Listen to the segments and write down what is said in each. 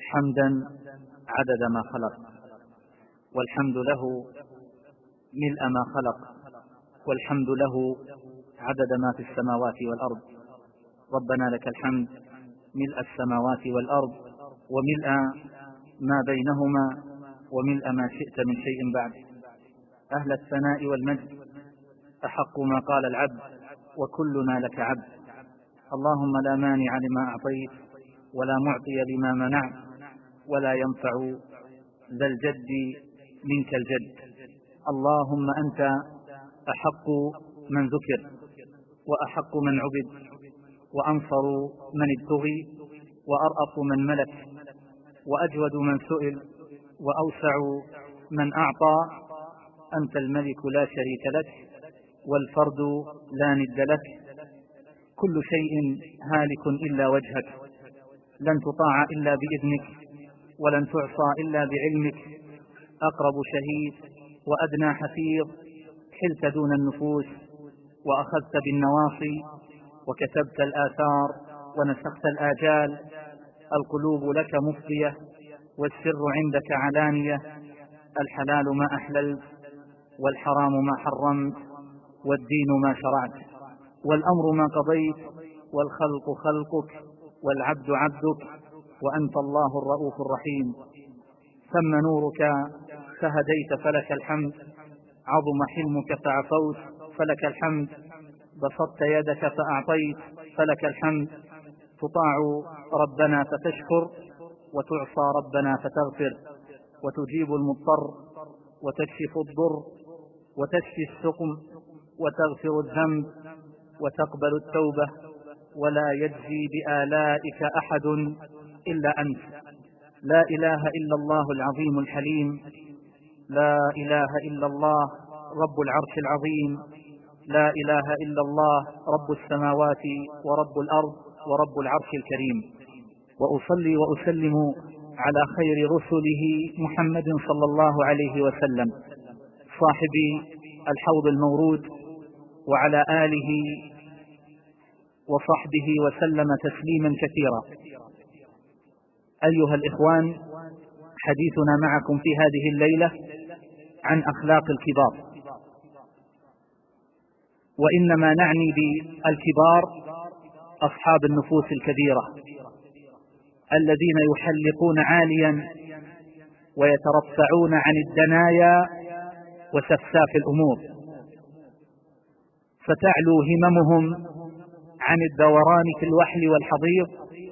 حمدا عدد ما خلق، والحمد له ملء ما خلق، والحمد له عدد ما في السماوات والأرض. ربنا لك الحمد ملء السماوات والأرض وملء ما بينهما وملء ما شئت من شيء بعد. أهل الثناء والمجد أحق ما قال العبد وكلنا لك عبد. اللهم لا مانع لما أعطيت ولا معطي لما منعت ولا ينفع ذا الجد منك الجد. اللهم أنت أحق من ذكر وأحق من عبد وأنصر من ابتغي وأرأف من ملك وأجود من سئل وأوسع من أعطى. أنت الملك لا شريك لك والفرد لا ند لك. كل شيء هالك إلا وجهك، لن تطاع إلا بإذنك ولن تعصى إلا بعلمك. أقرب شهيد وأدنى حفيظ، حلت دون النفوس وأخذت بالنواصي وكتبت الآثار ونسخت الآجال. القلوب لك مفضية والسر عندك علانية. الحلال ما أحللت والحرام ما حرمت والدين ما شرعت والأمر ما قضيت والخلق خلقك والعبد عبدك وأنت الله الرؤوف الرحيم. ثم نورك فهديت فلك الحمد، عظم حلمك فعفوت فلك الحمد، بسطت يدك فأعطيت فلك الحمد. تطاع ربنا فتشكر وتعصى ربنا فتغفر، وتجيب المضطر وتكشف الضر وتشفي السقم وتغفر الذنب وتقبل التوبة، ولا يجزي بآلائك أحد إلا أنت. لا إله إلا الله العظيم الحليم، لا إله إلا الله رب العرش العظيم، لا إله إلا الله رب السماوات ورب الأرض ورب العرش الكريم. وأصلي وأسلم على خير رسله محمد صلى الله عليه وسلم صاحب الحوض المورود، وعلى آله وصحبه وسلم تسليما كثيرا. أيها الإخوان، حديثنا معكم في هذه الليلة عن أخلاق الكبار، وإنما نعني بالكبار أصحاب النفوس الكبيرة الذين يحلقون عاليا ويترفعون عن الدنايا وسفساف الأمور، فتعلو هممهم عن الدوران في الوحل والحضيض،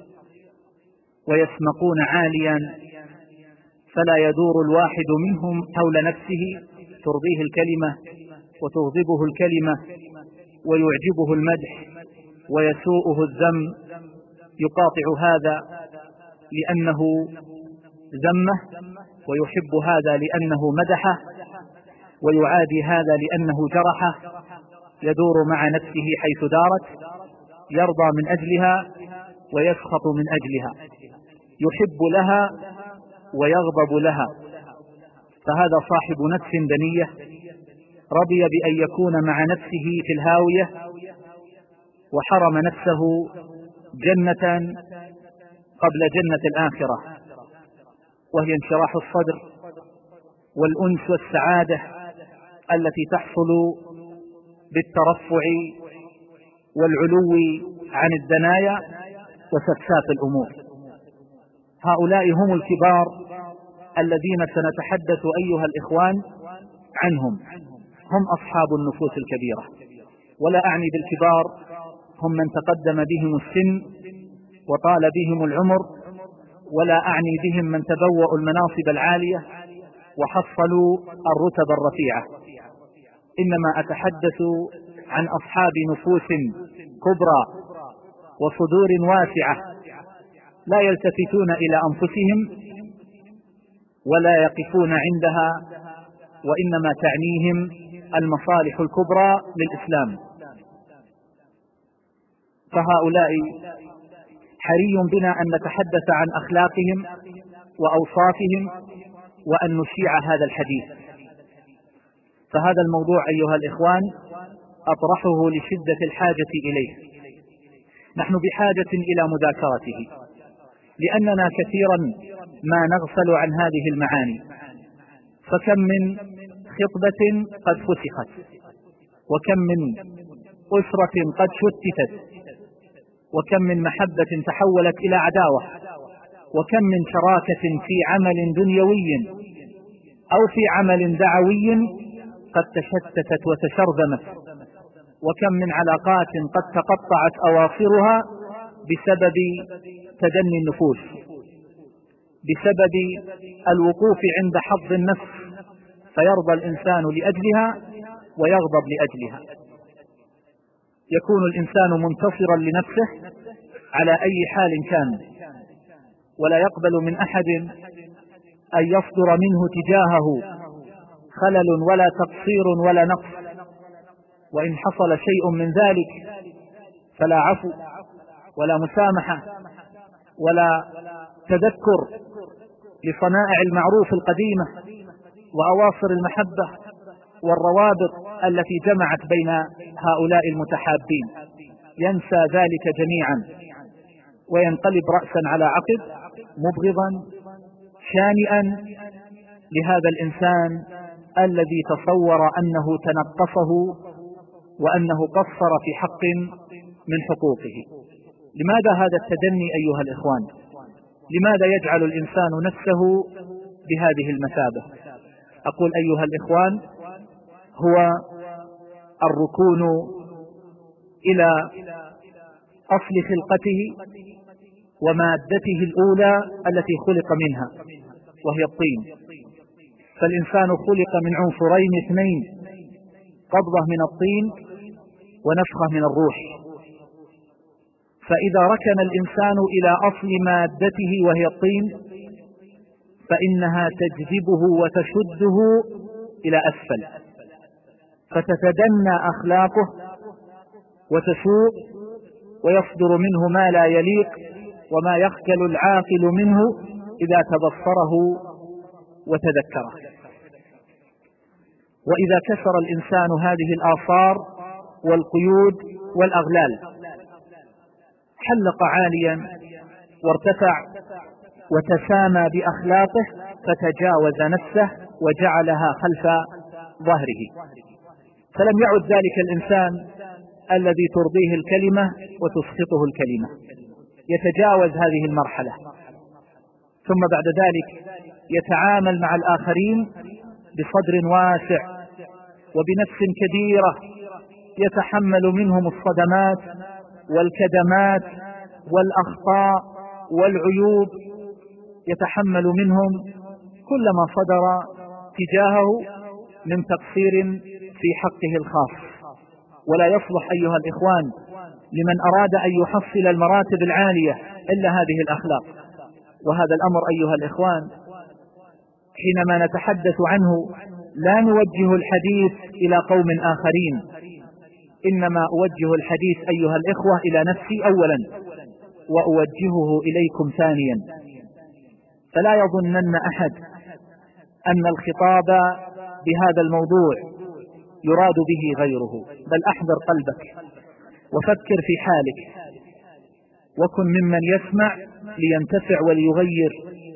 ويسمقون عاليا فلا يدور الواحد منهم حول نفسه ترضيه الكلمة وتغضبه الكلمة ويعجبه المدح ويسوءه الذم. يقاطع هذا لأنه ذمه، ويحب هذا لأنه مدحه، ويعادي هذا لأنه جرحه. يدور مع نفسه حيث دارت، يرضى من أجلها ويسخط من أجلها، يحب لها ويغضب لها. فهذا صاحب نفس دنية رضي بأن يكون مع نفسه في الهاوية، وحرم نفسه جنة قبل جنة الآخرة، وهي انشراح الصدر والأنس والسعادة التي تحصل بالترفع والعلو عن الدنايا وسفساف الأمور. هؤلاء هم الكبار الذين سنتحدث أيها الإخوان عنهم، هم أصحاب النفوس الكبيرة. ولا أعني بالكبار هم من تقدم بهم السن وطال بهم العمر، ولا أعني بهم من تبوأوا المناصب العالية وحصلوا الرتب الرفيعة، إنما أتحدث عن أصحاب نفوس كبرى وصدور واسعة لا يلتفتون إلى أنفسهم ولا يقفون عندها، وإنما تعنيهم المصالح الكبرى للإسلام. فهؤلاء حري بنا أن نتحدث عن أخلاقهم وأوصافهم وأن نشيع هذا الحديث. فهذا الموضوع أيها الإخوان أطرحه لشدة الحاجة إليه. نحن بحاجة إلى مذاكرته، لأننا كثيرا ما نغفل عن هذه المعاني. فكم من خطبة قد فسخت، وكم من أسرة قد شتتت، وكم من محبة تحولت إلى عداوة، وكم من شراكة في عمل دنيوي أو في عمل دعوي قد تشتتت وتشرذمت، وكم من علاقات قد تقطعت أواصرها بسبب تدني النفوس، بسبب الوقوف عند حظ النفس، فيرضى الإنسان لأجلها ويغضب لأجلها. يكون الإنسان منتصرا لنفسه على أي حال كان، ولا يقبل من أحد أن يصدر منه تجاهه خلل ولا تقصير ولا نقص، وإن حصل شيء من ذلك فلا عفو ولا مسامحة ولا تذكر لصنائع المعروف القديمة وأواصر المحبة والروابط التي جمعت بين هؤلاء المتحابين. ينسى ذلك جميعا وينقلب رأسا على عقب، مبغضا شانئا لهذا الإنسان الذي تصور أنه تنقصه وأنه قصر في حق من حقوقه. لماذا هذا التدني أيها الإخوان؟ لماذا يجعل الإنسان نفسه بهذه المثابة؟ أقول أيها الإخوان، هو الركون إلى أصل خلقته ومادته الأولى التي خلق منها، وهي الطين. فالإنسان خلق من عنصرين اثنين، قبضة من الطين ونفخة من الروح. فإذا ركن الإنسان إلى أصل مادته وهي الطين فإنها تجذبه وتشده إلى أسفل، فتتدنى أخلاقه وتسوء ويصدر منه ما لا يليق وما يخجل العاقل منه إذا تبصره وتذكره. وإذا كسر الإنسان هذه الآثار والقيود والأغلال حلق عاليا وارتفع وتسامى بأخلاقه، فتجاوز نفسه وجعلها خلف ظهره، فلم يعد ذلك الإنسان الذي ترضيه الكلمة وتسخطه الكلمة، يتجاوز هذه المرحلة، ثم بعد ذلك يتعامل مع الآخرين بصدر واسع وبنفس كبيرة، يتحمل منهم الصدمات والكدمات والأخطاء والعيوب، يتحمل منهم كل ما صدر تجاهه من تقصير في حقه الخاص. ولا يصلح أيها الإخوان لمن أراد أن يحصل المراتب العالية إلا هذه الأخلاق. وهذا الأمر أيها الإخوان حينما نتحدث عنه لا نوجه الحديث إلى قوم آخرين، إنما أوجه الحديث أيها الإخوة إلى نفسي أولا، وأوجهه إليكم ثانيا. فلا يظنن أحد أن الخطاب بهذا الموضوع يراد به غيره، بل أحضر قلبك وفكر في حالك، وكن ممن يسمع لينتفع وليغير.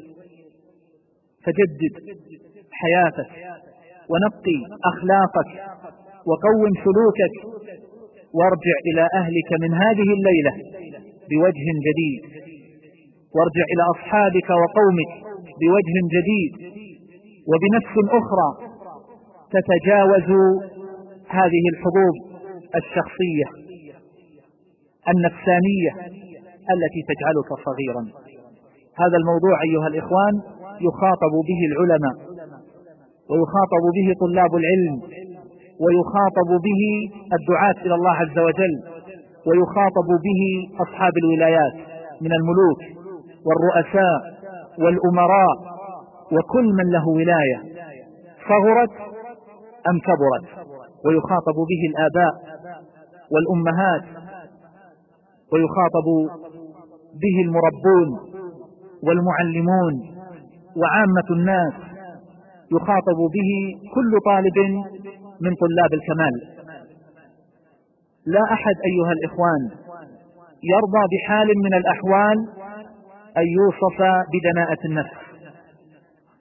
فجدد حياتك ونقي أخلاقك وقوم سلوكك، وارجع إلى أهلك من هذه الليلة بوجه جديد، وارجع إلى أصحابك وقومك بوجه جديد وبنفس أخرى تتجاوز هذه الحظوظ الشخصية النفسانية التي تجعلك صغيرا. هذا الموضوع أيها الإخوان يخاطب به العلماء، ويخاطب به طلاب العلم، ويخاطب به الدعاة إلى الله عز وجل، ويخاطب به أصحاب الولايات من الملوك والرؤساء والأمراء وكل من له ولاية صغرت أم كبرت، ويخاطب به الآباء والأمهات، ويخاطب به المربون والمعلمون وعامة الناس، يخاطب به كل طالب من طلاب الكمال. لا أحد أيها الإخوان يرضى بحال من الأحوال أن يوصف بدناءة النفس،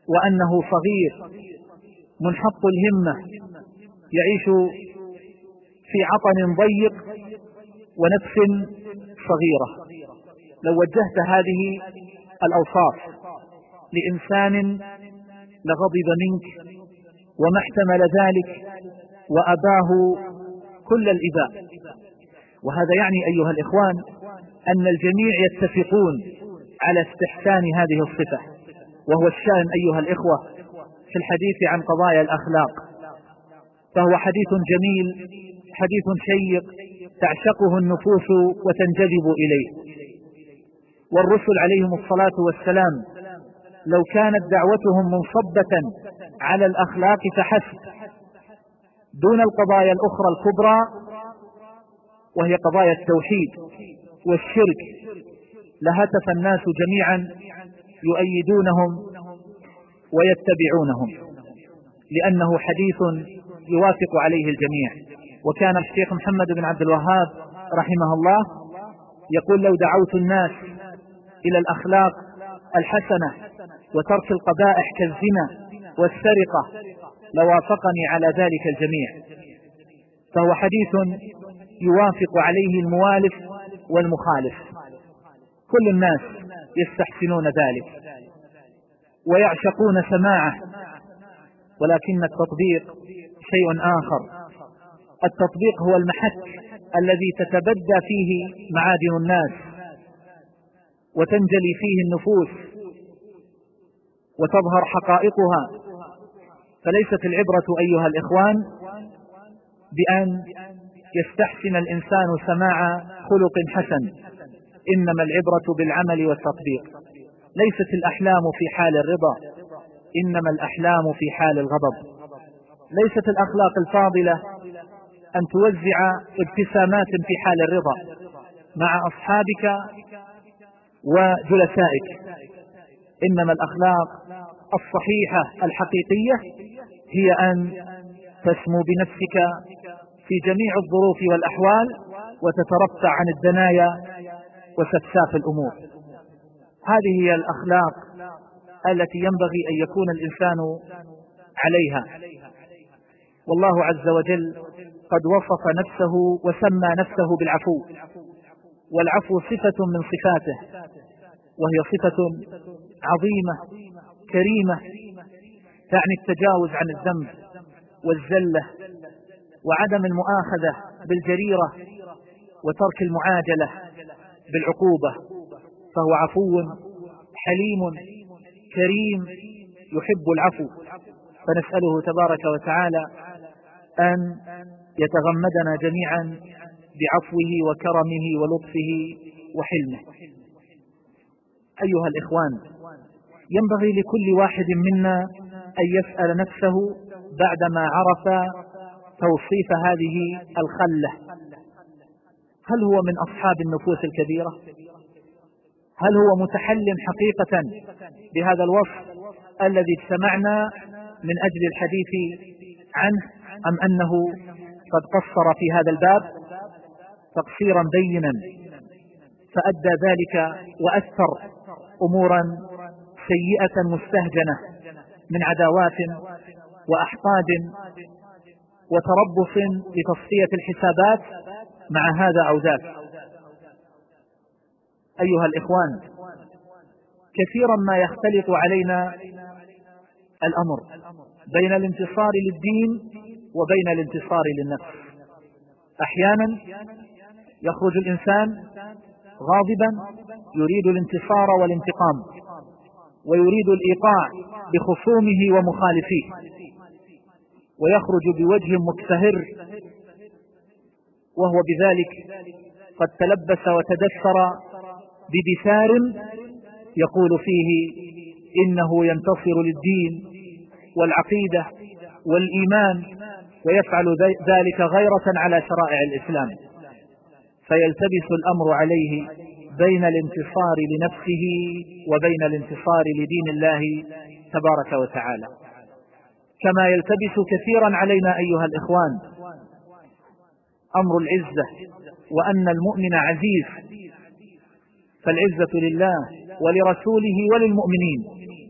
وأنه صغير منحط الهمة يعيش في عطن ضيق ونفس صغيرة. لو وجهت هذه الأوصاف لإنسان لغضب منك وما احتمل ذلك وأباه كل الإباء. وهذا يعني أيها الإخوان أن الجميع يتفقون على استحسان هذه الصفة، وهو الشأن أيها الإخوة في الحديث عن قضايا الأخلاق. فهو حديث جميل، حديث شيق تعشقه النفوس وتنجذب إليه. والرسل عليهم الصلاة والسلام لو كانت دعوتهم منصبة على الأخلاق فحسب دون القضايا الأخرى الكبرى، وهي قضايا التوحيد والشرك، لهتف الناس جميعا يؤيدونهم ويتبعونهم، لأنه حديث يوافق عليه الجميع. وكان الشيخ محمد بن عبد الوهاب رحمه الله يقول: لو دعوت الناس إلى الأخلاق الحسنة وترك القبائح كالزنا والسرقة لوافقني على ذلك الجميع. فهو حديث يوافق عليه الموالف والمخالف، كل الناس يستحسنون ذلك ويعشقون سماعه، ولكن التطبيق شيء آخر. التطبيق هو المحك الذي تتبدى فيه معادن الناس وتنجلي فيه النفوس وتظهر حقائقها. فليست العبرة أيها الإخوان بأن يستحسن الإنسان سماع خلق حسن، إنما العبرة بالعمل والتطبيق. ليست الأحلام في حال الرضا، إنما الأحلام في حال الغضب. ليست الأخلاق الفاضلة أن توزع ابتسامات في حال الرضا مع أصحابك وجلسائك، إنما الأخلاق الصحيحة الحقيقية هي أن تسمو بنفسك في جميع الظروف والأحوال وتترفع عن الدنايا وسفساف الأمور. هذه هي الأخلاق التي ينبغي أن يكون الإنسان عليها. والله عز وجل قد وصف نفسه وسمى نفسه بالعفو، والعفو صفة من صفاته، وهي صفة عظيمة كريمة تعني التجاوز عن الذنب والزلة وعدم المؤاخذة بالجريرة وترك المعاجلة بالعقوبة. فهو عفو حليم كريم يحب العفو، فنسأله تبارك وتعالى أن يتغمدنا جميعا بعفوه وكرمه ولطفه وحلمه. أيها الإخوان، ينبغي لكل واحد منا أن يسأل نفسه بعدما عرف توصيف هذه الخلة: هل هو من أصحاب النفوس الكبيرة؟ هل هو متحل حقيقة بهذا الوصف الذي اجتمعنا من أجل الحديث عنه، أم أنه قد قصر في هذا الباب تقصيرا بينا فأدى ذلك وأثر أمورا سيئة مستهجنة من عداوات وأحقاد وتربص لتصفية الحسابات مع هذا أو ذاك؟ أيها الإخوان، كثيرا ما يختلط علينا الأمر بين الانتصار للدين وبين الانتصار للنفس. أحيانا يخرج الإنسان غاضبا يريد الانتصار والانتقام ويريد الإيقاع بخصومه ومخالفيه، ويخرج بوجه مكتهر وهو بذلك قد تلبس وتدثر بدثار يقول فيه إنه ينتصر للدين والعقيدة والإيمان، ويفعل ذلك غيرة على شرائع الإسلام، فيلتبس الأمر عليه بين الانتصار لنفسه وبين الانتصار لدين الله تبارك وتعالى. كما يلتبس كثيرا علينا أيها الإخوان أمر العزة، وأن المؤمن عزيز، فالعزة لله ولرسوله وللمؤمنين،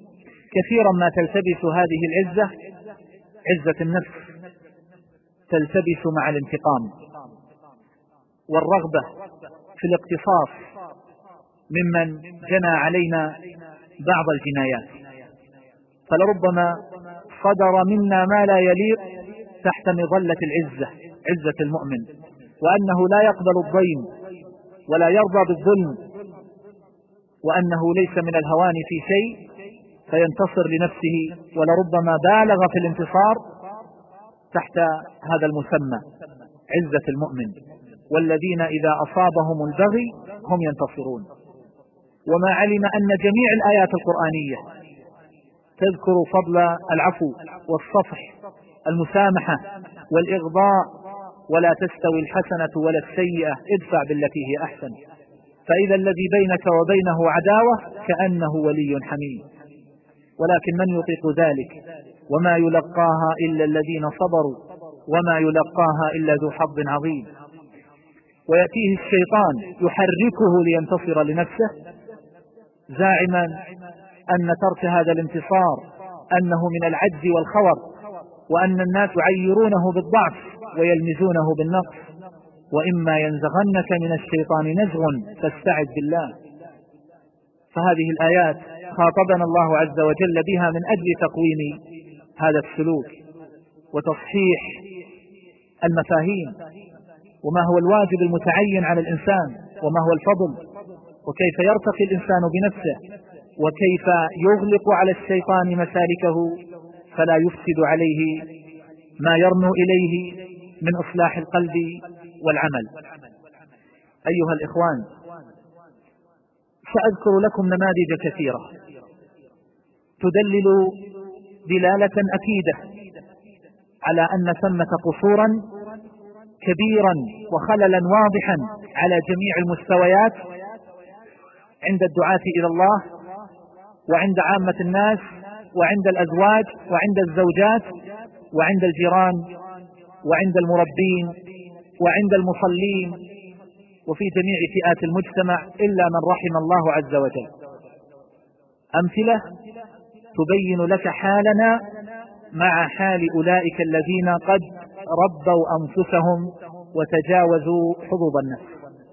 كثيرا ما تلتبس هذه العزة، عزة النفس، تلتبس مع الانتقام والرغبة في الاقتصاص ممن جنى علينا بعض الجنايات، فلربما صدر منا ما لا يليق تحت مظلة العزة، عزة المؤمن، وأنه لا يقبل الضيم ولا يرضى بالظلم، وأنه ليس من الهوان في شيء فينتصر لنفسه، ولربما بالغ في الانتصار تحت هذا المسمى عزة المؤمن، والذين إذا أصابهم البغي هم ينتصرون. وما علم أن جميع الآيات القرآنية تذكر فضل العفو والصفح، المسامحة والإغضاء، ولا تستوي الحسنة ولا السيئة، ادفع بالتي هي أحسن، فإذا الذي بينك وبينه عداوة كأنه ولي حميم. ولكن من يطيق ذلك؟ وما يلقاها إلا الذين صبروا وما يلقاها إلا ذو حظ عظيم. ويأتيه الشيطان يحركه لينتصر لنفسه زاعما أن ترك هذا الانتصار أنه من العجز والخور، وأن الناس يعيرونه بالضعف ويلمزونه بالنقص. وإما ينزغنك من الشيطان نزغ فاستعذ بالله. فهذه الآيات خاطبنا الله عز وجل بها من أجل تقويم هذا السلوك وتصحيح المفاهيم، وما هو الواجب المتعين على الإنسان، وما هو الفضل، وكيف يرتقي الإنسان بنفسه، وكيف يغلق على الشيطان مسالكه فلا يفسد عليه ما يرنو إليه من إصلاح القلب والعمل. أيها الإخوان، سأذكر لكم نماذج كثيرة تدلل دلالة أكيدة على أن ثمة قصورا كبيرا وخللا واضحا على جميع المستويات عند الدعاة إلى الله، وعند عامة الناس، وعند الأزواج، وعند الزوجات، وعند الجيران، وعند المربين، وعند المصلين، وفي جميع فئات المجتمع إلا من رحم الله عز وجل. أمثلة تبين لك حالنا مع حال أولئك الذين قد ربوا أنفسهم وتجاوزوا حظوظ النفس.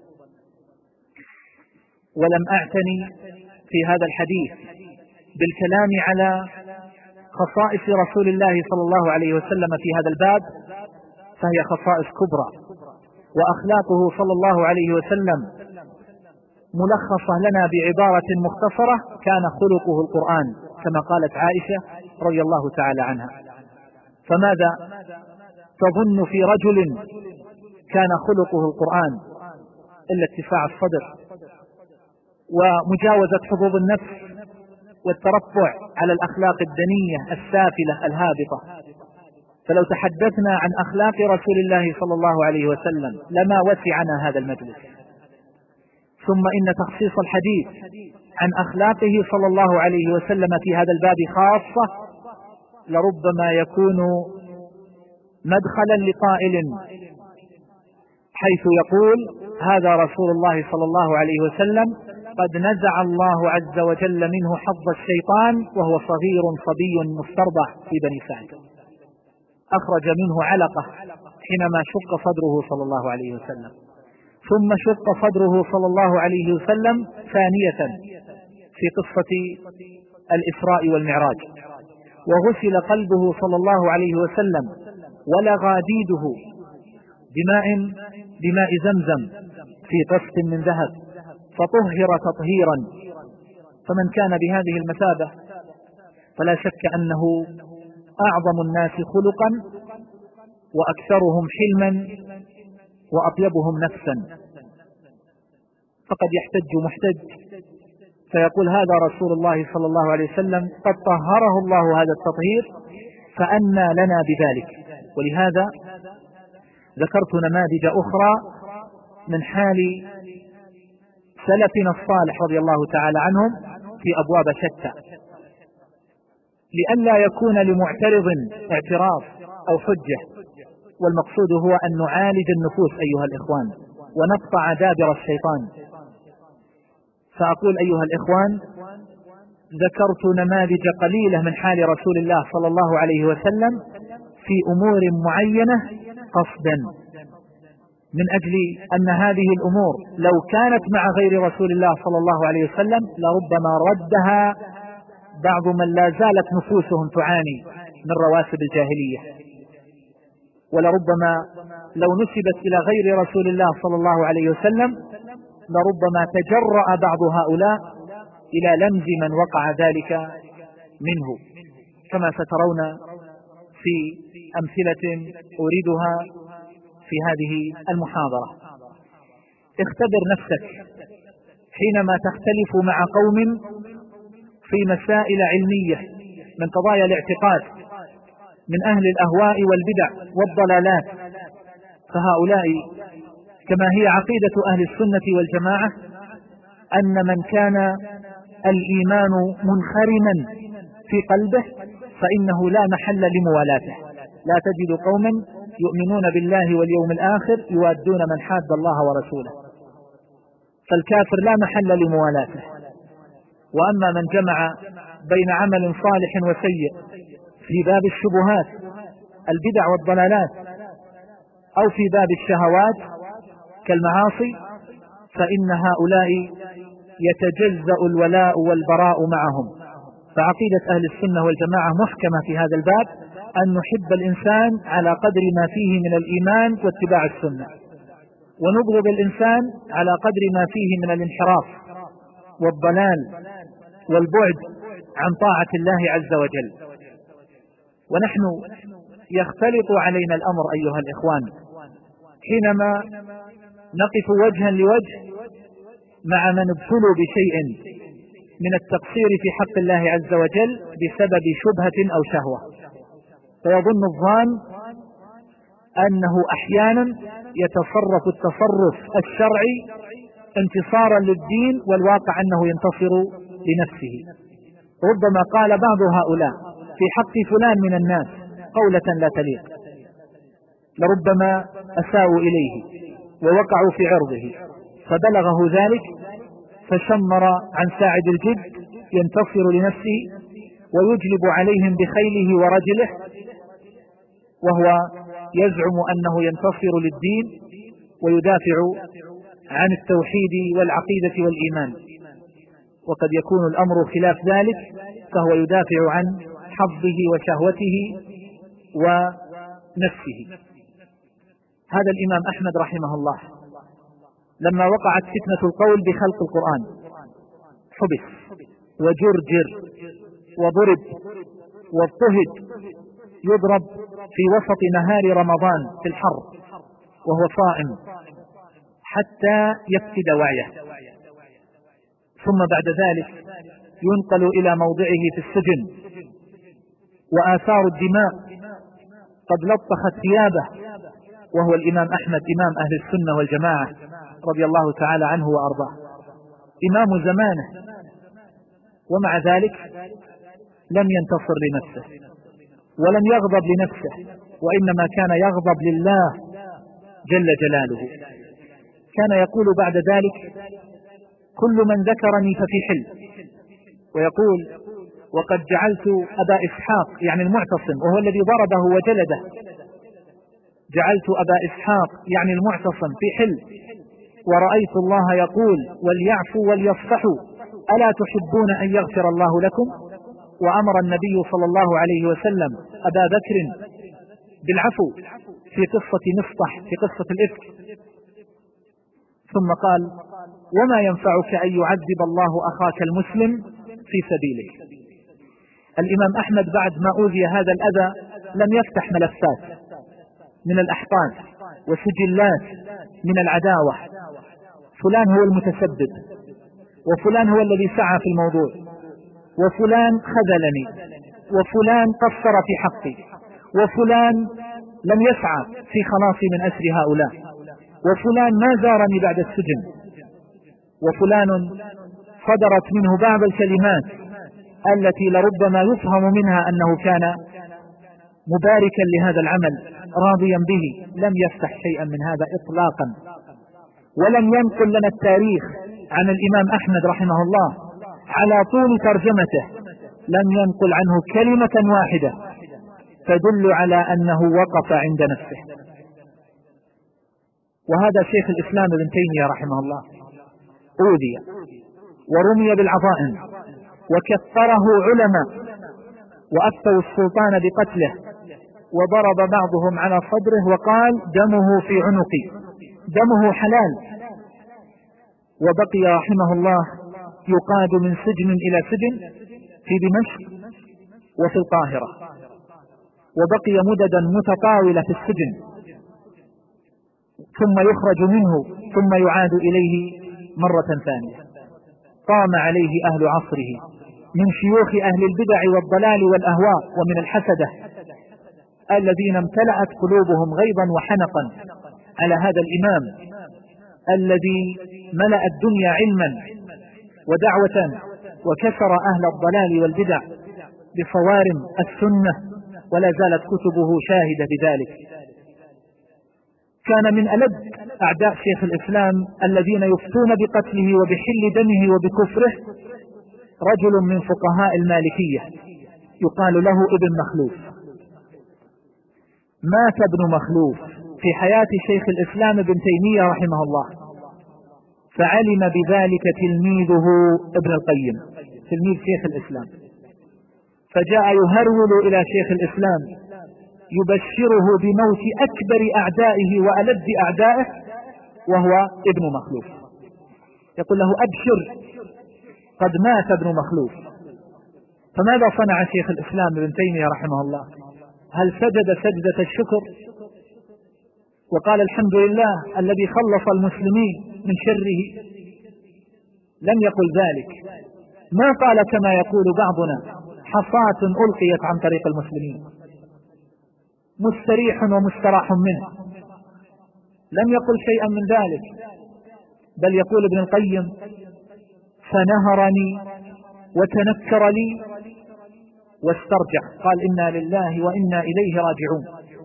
ولم أعتني في هذا الحديث بالكلام على خصائص رسول الله صلى الله عليه وسلم في هذا الباب، فهي خصائص كبرى، وأخلاقه صلى الله عليه وسلم ملخصة لنا بعبارة مختصرة: كان خلقه القرآن، كما قالت عائشة رضي الله تعالى عنها. فماذا تظن في رجل كان خلقه القرآن إلا اتساع الصدر ومجاوزة حظوظ النفس والترفع على الأخلاق الدنية السافلة الهابطة؟ فلو تحدثنا عن أخلاق رسول الله صلى الله عليه وسلم لما وسعنا هذا المجلس. ثم إن تخصيص الحديث عن أخلاقه صلى الله عليه وسلم في هذا الباب خاصة لربما يكون مدخلا لقائل حيث يقول: هذا رسول الله صلى الله عليه وسلم قد نزع الله عز وجل منه حظ الشيطان وهو صغير صبي مسترضع في بني سعد، أخرج منه علقة حينما شق صدره صلى الله عليه وسلم، ثم شق صدره صلى الله عليه وسلم ثانية في قصة الإسراء والمعراج، وغسل قلبه صلى الله عليه وسلم ولغى ديده بماء زمزم في طست من ذهب فطهر تطهيرا. فمن كان بهذه المثابة فلا شك أنه أعظم الناس خلقا وأكثرهم حلما وأطيبهم نفسا. فقد يحتج محتج فيقول: هذا رسول الله صلى الله عليه وسلم قد طهره الله هذا التطهير، فأنى لنا بذلك. ولهذا ذكرت نماذج أخرى من حال سلفنا الصالح رضي الله تعالى عنهم في أبواب شتى، لئلا يكون لمعترض اعتراض أو حجة، والمقصود هو أن نعالج النفوس أيها الإخوان ونقطع دابر الشيطان. فأقول أيها الإخوان: ذكرت نماذج قليلة من حال رسول الله صلى الله عليه وسلم في أمور معينة قصدا، من أجل أن هذه الأمور لو كانت مع غير رسول الله صلى الله عليه وسلم لربما ردها بعض من لا زالت نفوسهم تعاني من رواسب الجاهلية، ولربما لو نسبت إلى غير رسول الله صلى الله عليه وسلم لربما تجرأ بعض هؤلاء إلى لمز من وقع ذلك منه، كما سترون في أمثلة أريدها في هذه المحاضرة. اختبر نفسك حينما تختلف مع قوم في مسائل علمية من قضايا الاعتقاد من أهل الأهواء والبدع والضلالات، فهؤلاء كما هي عقيدة أهل السنة والجماعة أن من كان الإيمان منخرما في قلبه فإنه لا محل لموالاته. لا تجد قوما يؤمنون بالله واليوم الآخر يوادون من حاد الله ورسوله، فالكافر لا محل لموالاته. وأما من جمع بين عمل صالح وسيء في باب الشبهات البدع والضلالات أو في باب الشهوات كالمعاصي فإن هؤلاء يتجزأ الولاء والبراء معهم. فعقيدة أهل السنة والجماعة محكمة في هذا الباب، أن نحب الإنسان على قدر ما فيه من الإيمان واتباع السنة، ونبغض الإنسان على قدر ما فيه من الانحراف والضلال والبعد عن طاعة الله عز وجل. ونحن يختلط علينا الأمر أيها الإخوان حينما نقف وجها لوجه مع من ابتلوا بشيء من التقصير في حق الله عز وجل بسبب شبهة أو شهوة، فيظن الظان أنه أحيانا يتصرف التصرف الشرعي انتصارا للدين، والواقع أنه ينتصر لنفسه. ربما قال بعض هؤلاء في حق فلان من الناس قولة لا تليق، لربما أساءوا إليه ووقعوا في عرضه فبلغه ذلك فشمر عن ساعد الجد ينتصر لنفسه ويجلب عليهم بخيله ورجله، وهو يزعم أنه ينتصر للدين ويدافع عن التوحيد والعقيدة والإيمان، وقد يكون الأمر خلاف ذلك، فهو يدافع عن حظه وشهوته ونفسه. هذا الإمام أحمد رحمه الله لما وقعت فتنة القول بخلق القرآن حبس وجرجر وضرب واضطهد، يضرب في وسط نهار رمضان في الحر وهو صائم حتى يفقد وعيه، ثم بعد ذلك ينقل إلى موضعه في السجن وآثار الدماء قد لطخت ثيابه، وهو الإمام أحمد إمام أهل السنة والجماعة رضي الله تعالى عنه وأرضاه، إمام زمانه، ومع ذلك لم ينتصر لنفسه ولم يغضب لنفسه، وإنما كان يغضب لله جل جلاله. كان يقول بعد ذلك: كل من ذكرني ففي حل، ويقول: وقد جعلت أبا إسحاق يعني المعتصم وهو الذي ضربه وجلده، جعلت أبا إسحاق يعني المعتصم في حل، ورأيت الله يقول: وليعفوا وليصفحوا ألا تحبون أن يغفر الله لكم؟ وأمر النبي صلى الله عليه وسلم أبا بكر بالعفو في قصة مصطح في قصة الإفك، ثم قال: وما ينفعك أن يعذب الله أخاك المسلم في سبيلك. الإمام أحمد بعد ما أوذي هذا الأذى لم يفتح ملفات من الأحقاد وسجلات من العداوة، فلان هو المتسبب، وفلان هو الذي سعى في الموضوع، وفلان خذلني، وفلان قصر في حقي، وفلان لم يسعى في خلاصي من أسر هؤلاء، وفلان ما زارني بعد السجن، وفلان صدرت منه بعض الكلمات التي لربما يفهم منها أنه كان مباركا لهذا العمل راضيا به. لم يفتح شيئا من هذا إطلاقا، ولم ينقل لنا التاريخ عن الإمام أحمد رحمه الله على طول ترجمته لم ينقل عنه كلمة واحدة تدل على أنه وقف عند نفسه. وهذا شيخ الإسلام ابن تيمية رحمه الله أوذي ورمي بالعظائم وكفره علماء وأفتوا السلطان بقتله، وضرب بعضهم على صدره وقال دمه في عنقي، دمه حلال. وبقي رحمه الله يقاد من سجن إلى سجن في دمشق وفي القاهرة، وبقي مددا متطاولة في السجن، ثم يخرج منه ثم يعاد إليه مرة ثانية. قام عليه أهل عصره من شيوخ أهل البدع والضلال والأهواء ومن الحسدة الذين امتلأت قلوبهم غيظا وحنقا على هذا الإمام الذي ملأ الدنيا علما ودعوة، وكسر أهل الضلال والبدع بصوارم السنة، ولا زالت كتبه شاهدة بذلك. كان من ألد أعداء شيخ الإسلام الذين يفتون بقتله وبحل دمه وبكفره رجل من فقهاء المالكية يقال له ابن مخلوف. مات ابن مخلوف في حياة شيخ الإسلام ابن تيمية رحمه الله، فعلم بذلك تلميذه ابن القيم تلميذ شيخ الإسلام، فجاء يهرول إلى شيخ الإسلام يبشره بموت أكبر أعدائه وألد أعدائه وهو ابن مخلوف، يقول له أبشر قد مات ابن مخلوف. فماذا صنع شيخ الإسلام ابن تيمية رحمه الله؟ هل سجد سجدة الشكر وقال الحمد لله الذي خلص المسلمين من شره؟ لم يقل ذلك. ما قال كما يقول بعضنا حصاة ألقيت عن طريق المسلمين مستريح ومستراح منه، لم يقل شيئا من ذلك، بل يقول ابن القيم فنهرني وتنكر لي واسترجع، قال إنا لله وإنا إليه راجعون،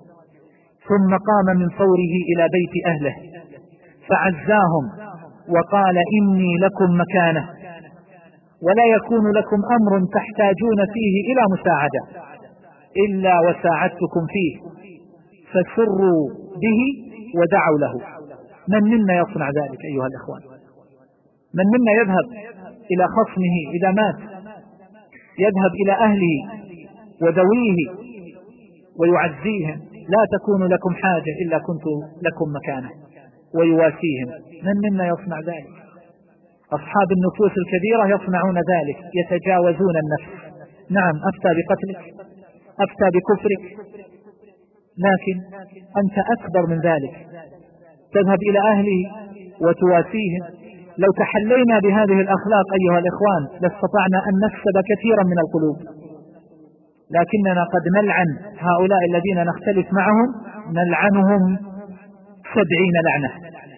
ثم قام من فوره إلى بيت أهله فعزاهم وقال إني لكم مكانة ولا يكون لكم أمر تحتاجون فيه إلى مساعدة إلا وساعدتكم فيه، فسروا به ودعوا له. من منا يصنع ذلك أيها الإخوان؟ من منا يذهب إلى خصمه إذا مات، يذهب إلى أهله وذويه ويعزيهم؟ لا تكون لكم حاجة إلا كنت لكم مكانه، ويواسيهم. من منا يصنع ذلك؟ أصحاب النفوس الكبيرة يصنعون ذلك، يتجاوزون النفس. نعم أفتى بقتلك، أفتى بكفرك، لكن أنت أكبر من ذلك، تذهب إلى أهله وتواسيهم. لو تحلينا بهذه الأخلاق أيها الإخوان لاستطعنا أن نكسب كثيرا من القلوب، لكننا قد نلعن هؤلاء الذين نختلف معهم، نلعنهم 70 لعنة،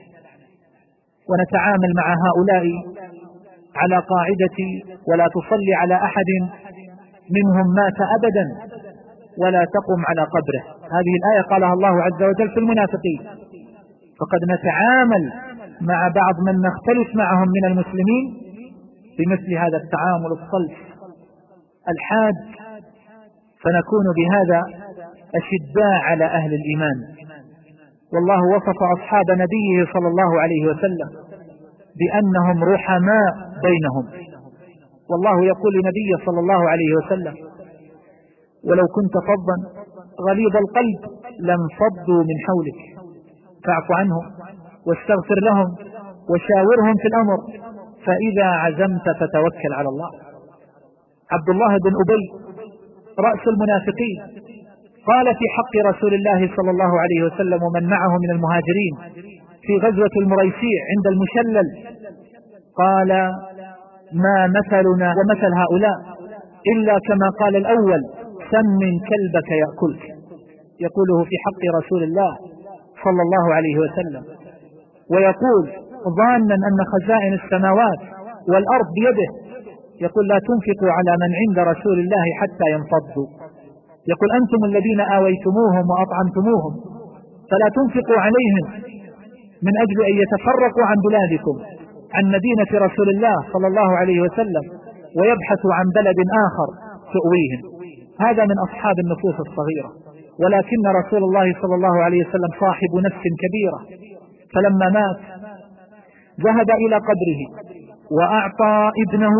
ونتعامل مع هؤلاء على قاعدة ولا تصلي على أحد منهم مات أبدا ولا تقم على قبره. هذه الآية قالها الله عز وجل في المنافقين. فقد نتعامل مع بعض من نختلف معهم من المسلمين بمثل هذا التعامل الصلح الحاد، فنكون بهذا أشداء على أهل الإيمان. والله وصف أصحاب نبيه صلى الله عليه وسلم بأنهم رحماء بينهم، والله يقول لنبيه صلى الله عليه وسلم ولو كنت فظا غليظ القلب لانفضوا من حولك فاعف عنهم واستغفر لهم وشاورهم في الأمر فإذا عزمت فتوكل على الله. عبد الله بن أبي رأس المنافقين قال في حق رسول الله صلى الله عليه وسلم ومن معه من المهاجرين في غزوة المريسيع عند المشلل، قال ما مثلنا ومثل هؤلاء إلا كما قال الأول سم كلبك يأكلك، يقوله في حق رسول الله صلى الله عليه وسلم، ويقول ظانا أن خزائن السماوات والأرض بيده، يقول لا تنفقوا على من عند رسول الله حتى ينفضوا، يقول أنتم الذين آويتموهم وأطعمتموهم فلا تنفقوا عليهم من أجل أن يتفرقوا عن بلادكم عن مدينة رسول الله صلى الله عليه وسلم ويبحث عن بلد آخر تؤويهم. هذا من أصحاب النفوس الصغيرة. ولكن رسول الله صلى الله عليه وسلم صاحب نفس كبيرة، فلما مات ذهب إلى قبره وأعطى ابنه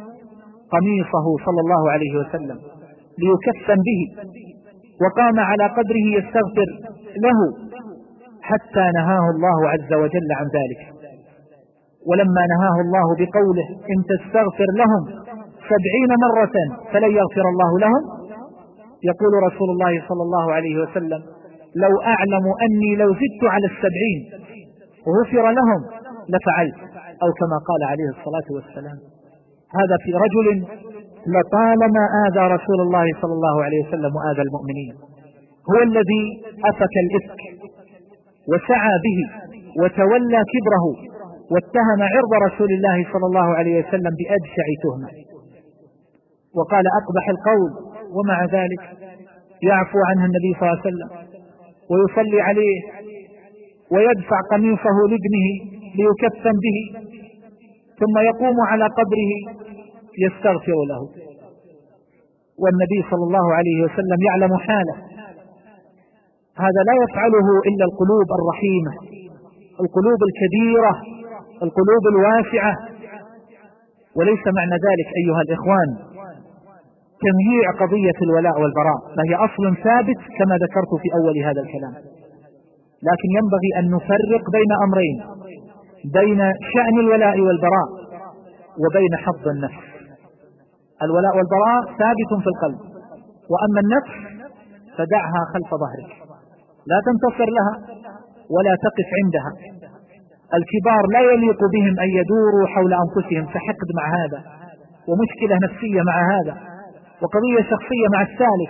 قميصه صلى الله عليه وسلم ليكفن به، وقام على قبره يستغفر له حتى نهاه الله عز وجل عن ذلك. ولما نهاه الله بقوله إن تستغفر لهم 70 مرة فلن يغفر الله لهم، يقول رسول الله صلى الله عليه وسلم لو أعلم أني لو زدت على 70 غفر لهم لفعلت، أو كما قال عليه الصلاة والسلام. هذا في رجل لطالما آذى رسول الله صلى الله عليه وسلم وآذى المؤمنين، هو الذي أفك الإفك وسعى به وتولى كبره واتهم عرض رسول الله صلى الله عليه وسلم بأبشع تهمة، وقال أقبح القول، ومع ذلك يعفو عنه النبي صلى الله عليه وسلم ويصلي عليه ويدفع قميصه لابنه ليكفن به، ثم يقوم على قبره يستغفر له، والنبي صلى الله عليه وسلم يعلم حاله. هذا لا يفعله إلا القلوب الرحيمة، القلوب الكبيرة، القلوب الواسعة. وليس معنى ذلك أيها الإخوان تمييع قضية الولاء والبراء، فهي أصل ثابت كما ذكرت في أول هذا الكلام، لكن ينبغي أن نفرق بين أمرين، بين شأن الولاء والبراء وبين حظ النفس. الولاء والبراء ثابت في القلب، وأما النفس فدعها خلف ظهرك، لا تنتصر لها ولا تقف عندها. الكبار لا يليق بهم أن يدوروا حول أنفسهم فحقد مع هذا، ومشكلة نفسية مع هذا، وقضية شخصية مع الثالث،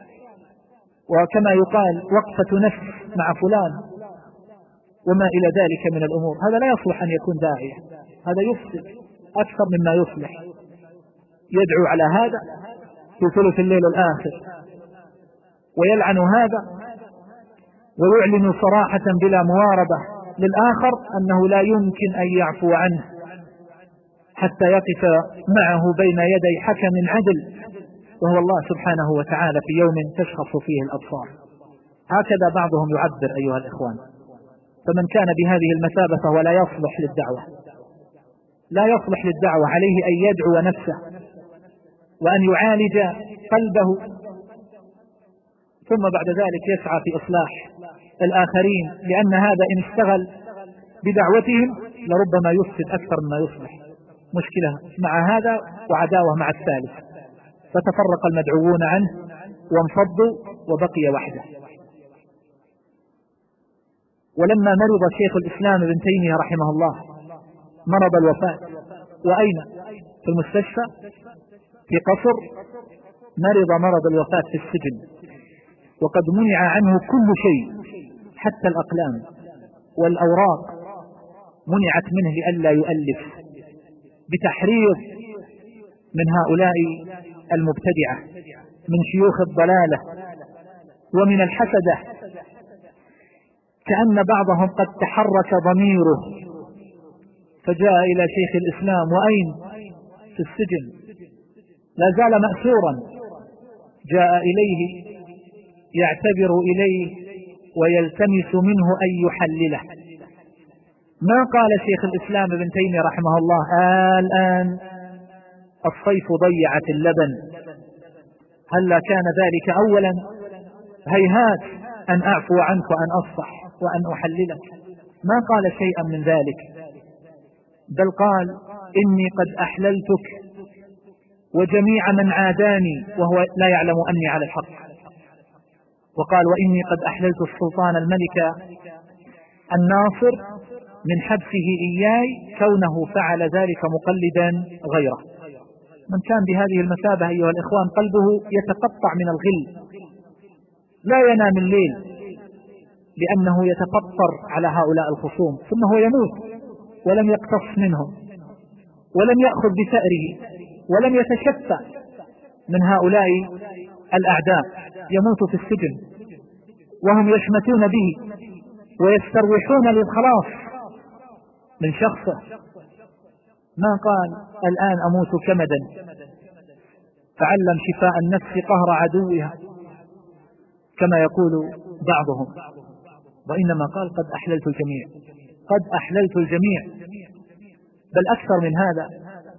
وكما يقال وقفة نفس مع فلان وما إلى ذلك من الأمور. هذا لا يصلح أن يكون داعية، هذا يفسد أكثر مما يصلح. يدعو على هذا في ثلث الليل الآخر ويلعن هذا ويعلن صراحة بلا مواربة للآخر أنه لا يمكن أن يعفو عنه حتى يقف معه بين يدي حكم عدل، وهو الله سبحانه وتعالى في يوم تشخص فيه الأبصار. هكذا بعضهم يعبر أيها الإخوان. فمن كان بهذه المثابة فهو لا يصلح للدعوة، لا يصلح للدعوة، عليه أن يدعو نفسه وأن يعالج قلبه، ثم بعد ذلك يسعى في إصلاح الآخرين، لأن هذا إن اشتغل بدعوتهم لربما يفسد أكثر مما يصلح. مشكلة مع هذا وعداوة مع الثالث، فتفرق المدعوون عنه وانفضوا وبقي وحده. ولما مرض شيخ الإسلام ابن تيمية رحمه الله مرض الوفاة، وأين؟ في المستشفى في قصر، مرض الوفاة في السجن، وقد منع عنه كل شيء حتى الأقلام والأوراق منعت منه لئلا يؤلف، بتحريض من هؤلاء المبتدعة من شيوخ الضلالة ومن الحسدة، كأن بعضهم قد تحرك ضميره فجاء إلى شيخ الإسلام، وأين؟ في السجن، لا زال مأسورا، جاء إليه يعتبر إليه ويلتمس منه أن يحلله. ما قال شيخ الإسلام ابن تيمية رحمه الله الآن الصيف ضيعت اللبن، هلا كان ذلك أولا؟ هيهات أن أعفو عنك وأن أصفح وأن أحللك. ما قال شيئا من ذلك، بل قال إني قد أحللتك وجميع من عاداني وهو لا يعلم أني على الحق. وقال وإني قد أحللت السلطان الملك الناصر من حبسه إياي كونه فعل ذلك مقلدا غيره. من كان بهذه المثابة أيها الإخوان قلبه يتقطع من الغل، لا ينام الليل لأنه يتفطر على هؤلاء الخصوم، ثم هو يموت ولم يقتص منهم ولم يأخذ بثأره ولم يتشفى من هؤلاء الأعداء، يموت في السجن وهم يشمتون به ويستروحون للخلاص من شخصه. ما قال الآن أموت كمدا تعلم شفاء النفس قهر عدوها كما يقول بعضهم، وإنما قال قد أحللت الجميع، قد أحللت الجميع. بل أكثر من هذا،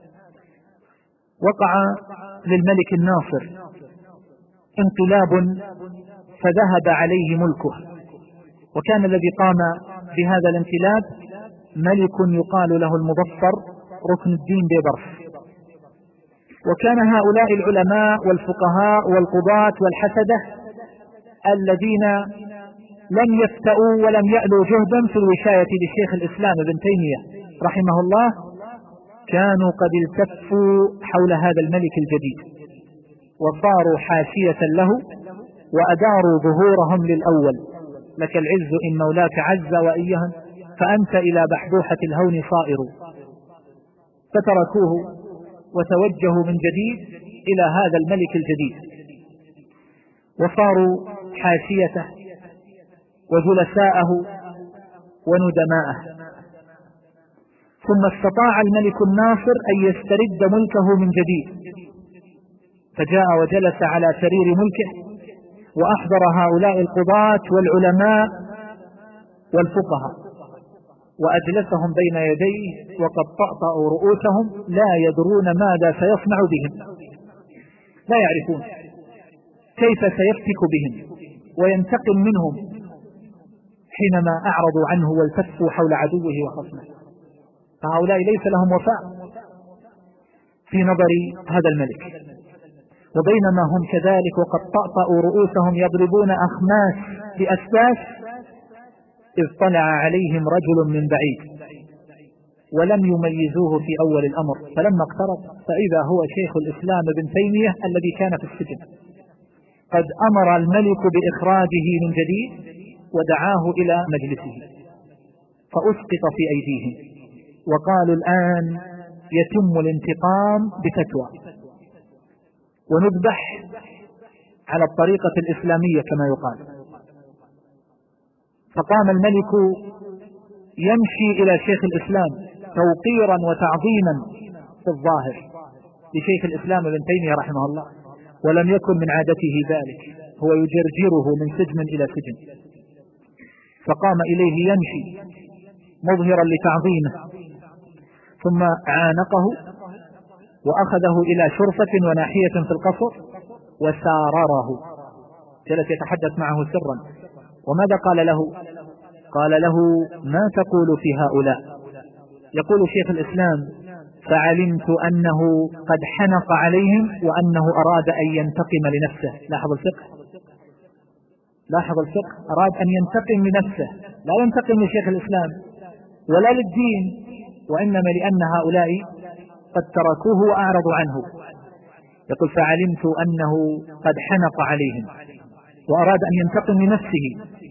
وقع للملك الناصر انقلاب فذهب عليه ملكه، وكان الذي قام بهذا الانقلاب ملك يقال له المظفر ركن الدين بيبرس. وكان هؤلاء العلماء والفقهاء والقضاة والحسدة الذين لم يفتأوا ولم يألوا جهدا في الوشاية لشيخ الإسلام ابن تيمية رحمه الله، كانوا قد التفوا حول هذا الملك الجديد وصاروا حاشية له وأداروا ظهورهم للأول. لك العز إن مولاك عز وإيهم فأنت إلى بحبوحة الهون صائر. فتركوه وتوجهوا من جديد إلى هذا الملك الجديد وصاروا حاشيته وجلساءه وندماءه. ثم استطاع الملك الناصر أن يسترد ملكه من جديد، فجاء وجلس على سرير ملكه وأحضر هؤلاء القضاة والعلماء والفقهاء وأجلسهم بين يديه وقد طأطأوا رؤوسهم لا يدرون ماذا سيصنع بهم، لا يعرفون كيف سيفتك بهم وينتقم منهم حينما أعرضوا عنه والتفوا حول عدوه وخصمه. فهؤلاء ليس لهم وفاء في نظر هذا الملك. وبينما هم كذلك وقد طأطأوا رؤوسهم يضربون أخماس بأساس، إذ طلع عليهم رجل من بعيد ولم يميزوه في أول الأمر، فلما اقترب فإذا هو شيخ الإسلام ابن تيمية الذي كان في السجن. قد أمر الملك بإخراجه من جديد ودعاه إلى مجلسه، فأسقط في أيديهم وقالوا الآن يتم الانتقام بفتوى ونذبح على الطريقة الإسلامية كما يقال. فقام الملك يمشي إلى شيخ الإسلام توقيرا وتعظيما في الظاهر لشيخ الإسلام ابن تيمية رحمه الله، ولم يكن من عادته ذلك، هو يجرجره من سجن إلى سجن. فقام إليه يمشي مظهرا لتعظيمه، ثم عانقه وأخذه إلى شرفة وناحية في القصر وسارره، جلس يتحدث معه سرا. وماذا قال له؟ قال له ما تقول في هؤلاء؟ يقول شيخ الإسلام فعلمت أنه قد حنق عليهم وأنه أراد أن ينتقم لنفسه. لاحظ الفقه، لاحظ الفقه، أراد أن ينتقم لنفسه، لا ينتقم لشيخ الإسلام ولا للدين، وإنما لأن هؤلاء قد تركوه وأعرضوا عنه. يقول فعلمت أنه قد حنق عليهم وأراد أن ينتقم لنفسه.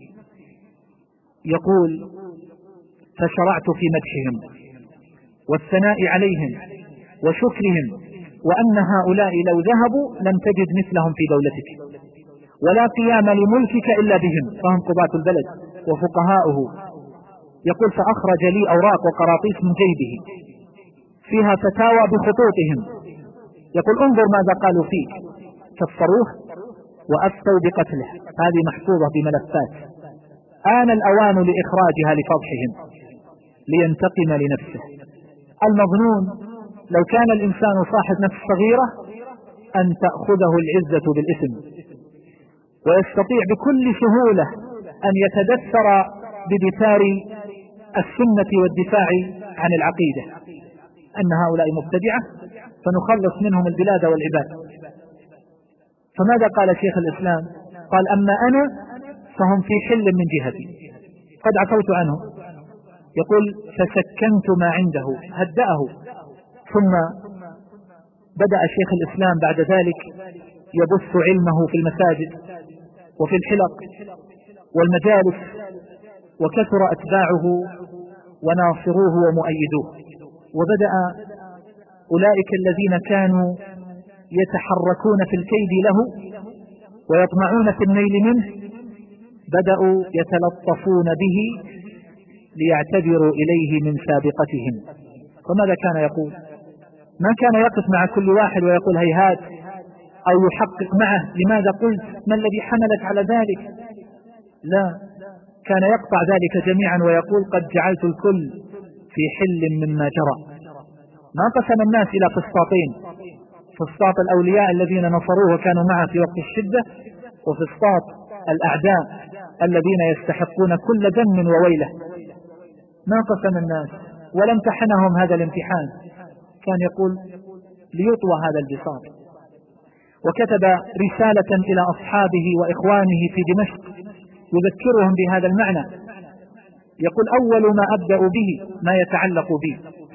يقول فشرعت في مدحهم والثناء عليهم وشكرهم، وأن هؤلاء لو ذهبوا لم تجد مثلهم في دولتك، ولا قيام لملكك إلا بهم، فهم قضاة البلد وفقهاؤه. يقول فأخرج لي أوراق وقراطيس من جيبه فيها فتاوى بخطوطهم، يقول انظر ماذا قالوا فيك، كفروه وأفتوا بقتله، هذه محفوظة بملفات، آن الأوان لإخراجها لفضحهم لينتقم لنفسه. المظنون لو كان الإنسان صاحب نفس صغيرة أن تأخذه العزة بالإثم، ويستطيع بكل سهولة أن يتدثر بدثار السنة والدفاع عن العقيدة، أن هؤلاء مبتدعة فنخلص منهم البلاد والعباد. فماذا قال شيخ الإسلام؟ قال أما أنا فهم في حل من جهتي قد عفوت عنه. يقول فسكنت ما عنده، هدأه. ثم بدأ شيخ الإسلام بعد ذلك يبث علمه في المساجد وفي الحلق والمجالس، وكثر أتباعه وناصروه ومؤيدوه. وبدأ أولئك الذين كانوا يتحركون في الكيد له ويطمعون في النيل منه بدأوا يتلطفون به ليعتذروا إليه من سابقتهم. وماذا كان يقول؟ ما كان يقف مع كل واحد ويقول هيهات أو يحقق معه لماذا قلت، ما الذي حملك على ذلك؟ لا، كان يقطع ذلك جميعا ويقول قد جعلت الكل في حل مما جرى. ما قسم الناس إلى فسطاطين، فسطاط الأولياء الذين نصروه وكانوا معه في وقت الشدة، وفسطاط الأعداء الذين يستحقون كل دم وويله. ما قسم الناس ولا امتحنهم هذا الامتحان، كان يقول ليطوى هذا البساط. وكتب رسالة إلى أصحابه وإخوانه في دمشق يذكرهم بهذا المعنى، يقول أول ما أبدأ به ما يتعلق بي،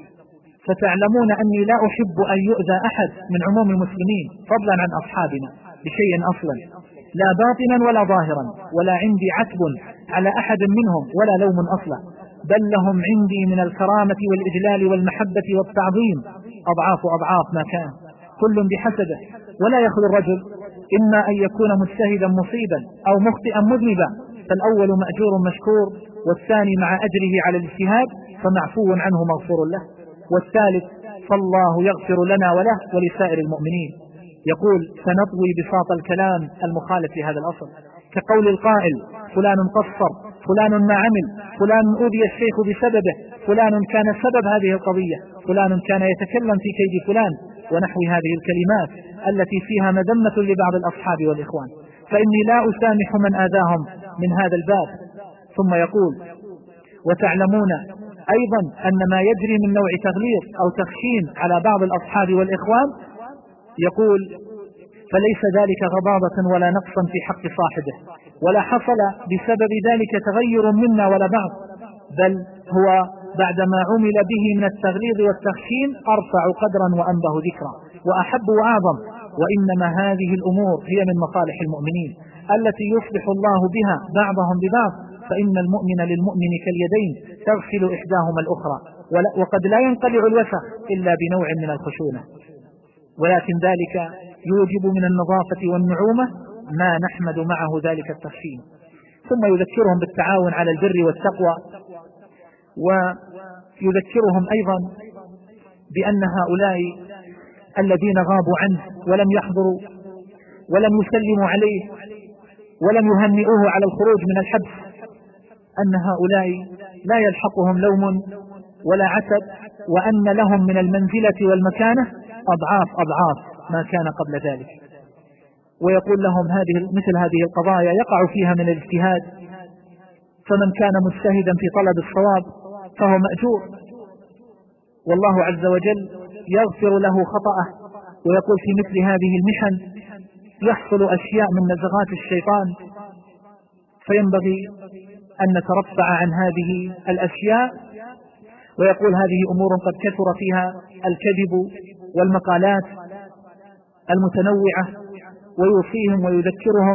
فتعلمون أني لا أحب أن يؤذى أحد من عموم المسلمين فضلا عن أصحابنا بشيء أصلا، لا باطنا ولا ظاهرا، ولا عندي عتب على أحد منهم ولا لوم أصلا، بل لهم عندي من الكرامة والإجلال والمحبة والتعظيم أضعاف أضعاف ما كان، كل بحسبه، ولا يخلو الرجل إما أن يكون مجتهدا مصيبا أو مخطئا مذنبا، فالأول مأجور مشكور، والثاني مع أجره على الاجتهاد فمعفو عنه مغفور له، والثالث فالله يغفر لنا وله ولسائر المؤمنين. يقول سنطوي بساط الكلام المخالف لهذا الأصل، كقول القائل فلان قصر، فلان ما عمل، فلان أوذي الشيخ بسببه، فلان كان سبب هذه القضية، فلان كان يتكلم في كيد فلان، ونحو هذه الكلمات التي فيها مذمة لبعض الأصحاب والإخوان، فإني لا أسامح من آذاهم من هذا الباب. ثم يقول وتعلمون أيضا أن ما يجري من نوع تغليظ أو تخشين على بعض الأصحاب والإخوان، يقول فليس ذلك غضاضة ولا نقصا في حق صاحبه، ولا حصل بسبب ذلك تغير منا ولا بعض، بل هو بعدما عمل به من التغليظ والتخشين أرفع قدرا وأنبه ذكرا وأحب وأعظم، وإنما هذه الأمور هي من مصالح المؤمنين التي يصلح الله بها بعضهم ببعض، فإن المؤمن للمؤمن كاليدين تغسل إحداهما الأخرى، وقد لا ينقلع الوسخ إلا بنوع من الخشونة، ولكن ذلك يوجب من النظافة والنعومة ما نحمد معه ذلك التخشين. ثم يذكرهم بالتعاون على البر والتقوى، ويذكرهم أيضا بأن هؤلاء الذين غابوا عنه ولم يحضروا ولم يسلموا عليه ولم يهنئوه على الخروج من الحبس، أن هؤلاء لا يلحقهم لوم ولا عتب، وأن لهم من المنزلة والمكانة أضعاف أضعاف ما كان قبل ذلك. ويقول لهم مثل هذه القضايا يقع فيها من الاجتهاد، فمن كان مجتهدا في طلب الصواب فهو مأجور، والله عز وجل يغفر له خطأه. ويقول في مثل هذه المحن يحصل أشياء من نزغات الشيطان، فينبغي أن نترفع عن هذه الأشياء. ويقول هذه أمور قد كثر فيها الكذب والمقالات المتنوعة، ويوصيهم ويذكرهم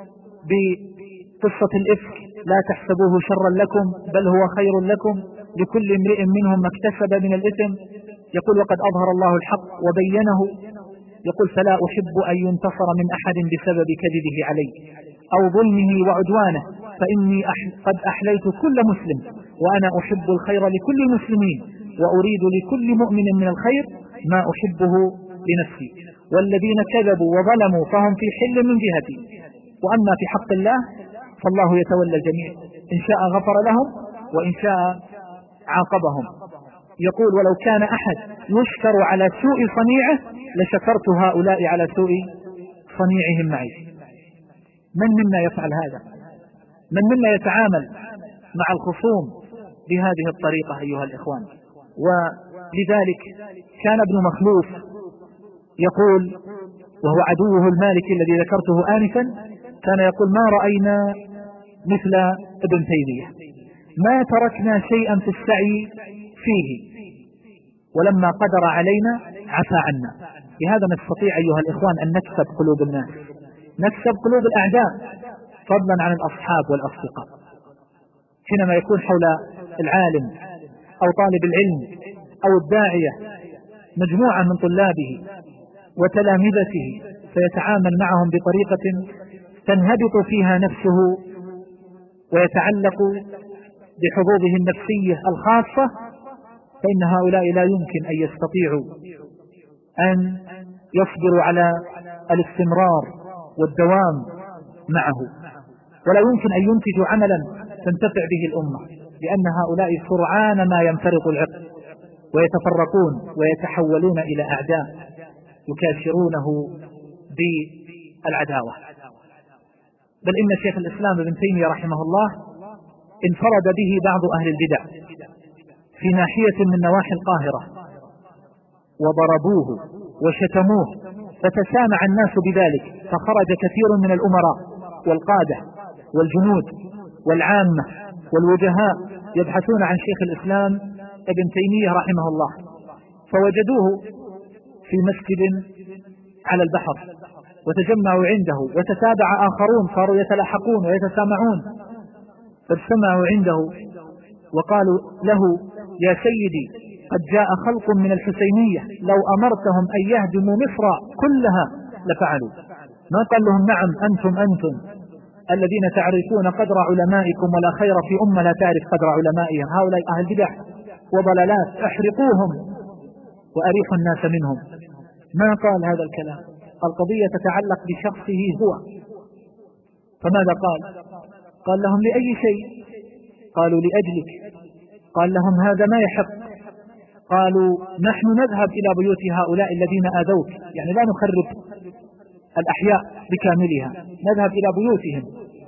بقصة الإفك، لا تحسبوه شرا لكم بل هو خير لكم، لكل امرئ منهم ما اكتسب من الإثم. يقول وقد أظهر الله الحق وبينه، يقول فلا أحب أن ينتصر من أحد بسبب كذبه علي أو ظلمه وعدوانه، فإني قد أحللت كل مسلم، وأنا أحب الخير لكل المسلمين، وأريد لكل مؤمن من الخير ما أحبه لنفسي، والذين كذبوا وظلموا فهم في حل من جهتي، وأما في حق الله فالله يتولى الجميع، إن شاء غفر لهم وإن شاء عاقبهم. يقول ولو كان أحد يشكر على سوء صنيعه لشكرت هؤلاء على سوء صنيعهم معي. من منا يفعل هذا؟ من منا يتعامل مع الخصوم بهذه الطريقة أيها الإخوان؟ ولذلك كان ابن مخلوف يقول، وهو عدوه المالكي الذي ذكرته آنفا، كان يقول ما رأينا مثل ابن تيمية، ما تركنا شيئا في السعي فيه، ولما قدر علينا عفى عنا. بهذا نستطيع أيها الإخوان أن نكسب قلوب الناس، نكسب قلوب الأعداء فضلا عن الأصحاب والأصدقاء. حينما يكون حول العالم أو طالب العلم أو الداعية مجموعة من طلابه وتلامذته، فيتعامل معهم بطريقة تنهبط فيها نفسه ويتعلق بحظوظه النفسية الخاصة، فإن هؤلاء لا يمكن أن يستطيعوا أن يصبروا على الاستمرار والدوام معه، ولا يمكن أن ينتجوا عملا تنتفع به الأمة، لأن هؤلاء سرعان ما ينفرط العقد ويتفرقون ويتحولون إلى أعداء يكاشرونه بالعداوة. بل إن شيخ الإسلام ابن تيمية رحمه الله انفرد به بعض أهل البدع في ناحية من نواحي القاهرة، وضربوه وشتموه، فتسامع الناس بذلك، فخرج كثير من الأمراء والقادة والجنود والعامة والوجهاء يبحثون عن شيخ الإسلام ابن تيمية رحمه الله، فوجدوه في مسجد على البحر وتجمعوا عنده، وتتابع آخرون صاروا يتلاحقون ويتسامعون، فاجتمعوا عنده وقالوا له: يا سيدي، قد جاء خلق من الحسينية لو أمرتهم أن يهدموا مصر كلها لفعلوا. ما قال لهم: نعم أنتم الذين تعرفون قدر علمائكم، ولا خير في أمة لا تعرف قدر علمائهم، هؤلاء أهل بدع وضلالات، احرقوهم وأريحوا الناس منهم. ما قال هذا الكلام، القضية تتعلق بشخصه هو. فماذا قال؟ قال لهم: لأي شيء؟ قالوا: لأجلك. قال لهم: هذا ما يحق. قالوا: نحن نذهب إلى بيوت هؤلاء الذين آذوك، يعني لا نخرب الأحياء بكاملها، نذهب إلى بيوتهم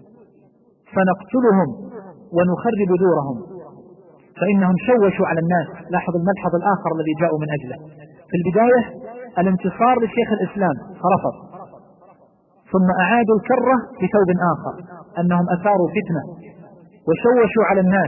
فنقتلهم ونخرب دورهم، فإنهم شوشوا على الناس. لاحظ الملحظ الآخر الذي جاءوا من أجله. في البداية الانتصار لشيخ الإسلام فرفض، ثم أعادوا الكرة بثوب آخر، أنهم أثاروا فتنة وشوشوا على الناس،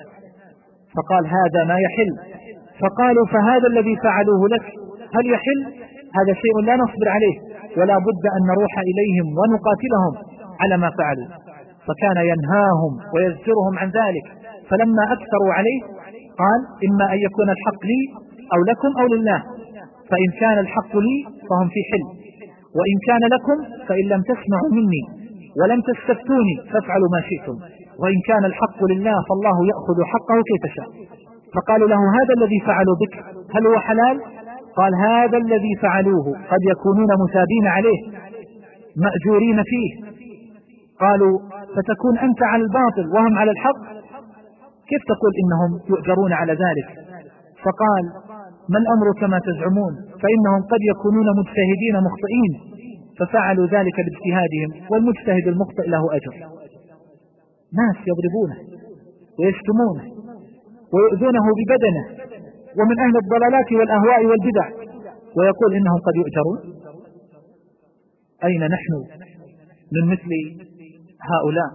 فقال: هذا ما يحل. فقالوا: فهذا الذي فعلوه لك هل يحل؟ هذا شيء لا نصبر عليه، ولا بد أن نروح إليهم ونقاتلهم على ما فعلوا. فكان ينهاهم ويزجرهم عن ذلك، فلما أكثروا عليه قال: إما أن يكون الحق لي أو لكم أو لله، فإن كان الحق لي فهم في حل، وإن كان لكم فإن لم تسمعوا مني ولم تستفتوني فافعلوا ما شئتم، وإن كان الحق لله فالله يأخذ حقه كيف شاء. فقالوا له: هذا الذي فعلوا بك هل هو حلال؟ قال: هذا الذي فعلوه قد يكونون مثابين عليه مأجورين فيه. قالوا: فتكون أنت على الباطل وهم على الحق؟ كيف تقول إنهم يؤجرون على ذلك؟ فقال: ما الأمر كما تزعمون، فإنهم قد يكونون مجتهدين مخطئين ففعلوا ذلك باجتهادهم، والمجتهد المخطئ له أجر. ناس يضربونه ويشتمونه ويؤذونه ببدنه، ومن أهل الضلالات والأهواء والبدع، ويقول إنهم قد يؤجرون. أين نحن من مثل هؤلاء؟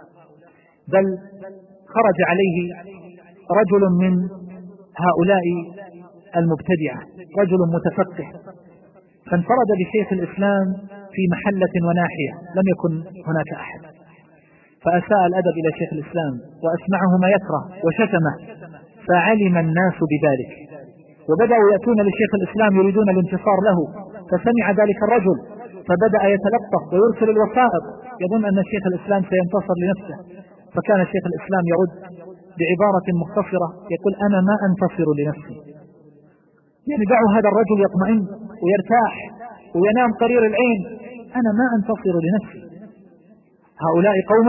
بل خرج عليه رجل من هؤلاء المبتدعة، رجل متفقه، فانفرد بشيخ الإسلام في محلة وناحية لم يكن هناك أحد، فأساء الأدب إلى شيخ الإسلام وأسمعه ما يكره وشتمه، فعلم الناس بذلك وبدأوا يأتون لشيخ الإسلام يريدون الانتصار له، فسمع ذلك الرجل فبدأ يتلطف ويرسل الوسائط يظن أن شيخ الإسلام سينتصر لنفسه، فكان شيخ الإسلام يرد بعبارة مختصرة يقول: أنا ما أنتصر لنفسي، يعني دعوا هذا الرجل يطمئن ويرتاح وينام قرير العين، أنا ما أنتصر لنفسي. هؤلاء قوم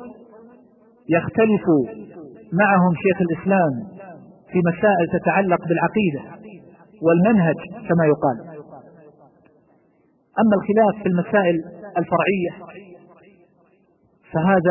يختلف معهم شيخ الإسلام في مسائل تتعلق بالعقيدة والمنهج كما يقال. أما الخلاف في المسائل الفرعية فهذا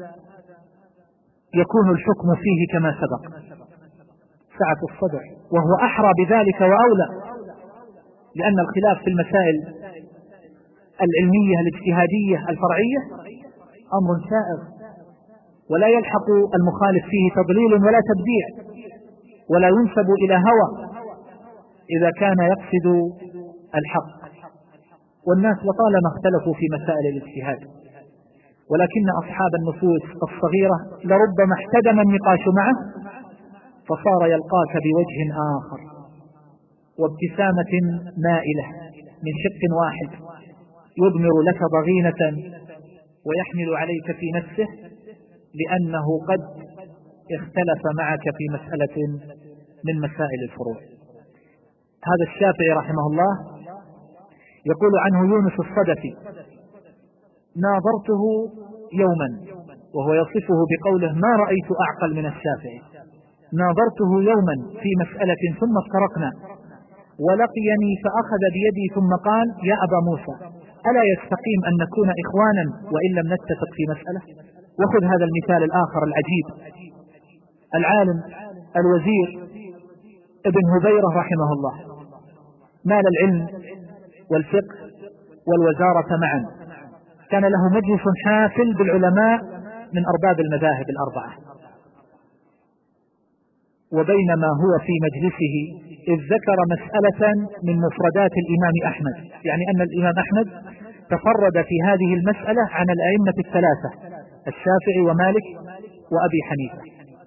يكون الحكم فيه كما سبق، سعة الصدر، وهو أحرى بذلك وأولى، لأن الخلاف في المسائل العلمية الاجتهادية الفرعية أمر سائغ، ولا يلحق المخالف فيه تضليل ولا تبديع، ولا ينسب إلى هوى إذا كان يقصد الحق. والناس لطالما اختلفوا في مسائل الاجتهاد، ولكن أصحاب النفوس الصغيرة لربما احتدم النقاش معه فصار يلقاك بوجه آخر وابتسامة مائلة من شق واحد، يضمر لك ضغينة ويحمل عليك في نفسه، لأنه قد اختلف معك في مسألة من مسائل الفروع. هذا الشافعي رحمه الله يقول عنه يونس الصدفي: ناظرته يوما، وهو يصفه بقوله: ما رأيت أعقل من الشافعي. ناظرته يوما في مسألة ثم افترقنا، ولقيني فأخذ بيدي ثم قال: يا أبا موسى، ألا يستقيم أن نكون إخوانا وإن لم نتفق في مسألة؟ وخذ هذا المثال الآخر العجيب: العالم الوزير ابن هبيرة رحمه الله نال العلم والفقه والوزارة معا، كان له مجلس حافل بالعلماء من أرباب المذاهب الأربعة، وبينما هو في مجلسه إذ ذكر مسألة من مفردات الإمام أحمد، يعني أن الإمام أحمد تفرد في هذه المسألة عن الأئمة الثلاثة الشافعي ومالك وأبي حنيفة.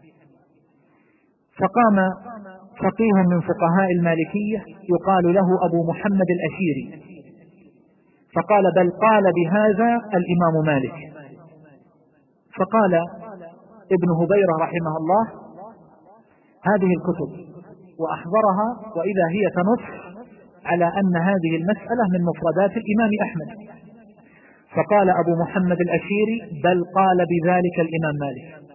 فقام فقيه من فقهاء المالكية يقال له أبو محمد الأشيري فقال: بل قال بهذا الإمام مالك. فقال ابن هبيرة رحمه الله: هذه الكتب، وأحضرها، وإذا هي تنص على أن هذه المسألة من مفردات الإمام أحمد. فقال أبو محمد الأشيري: بل قال بذلك الإمام مالك.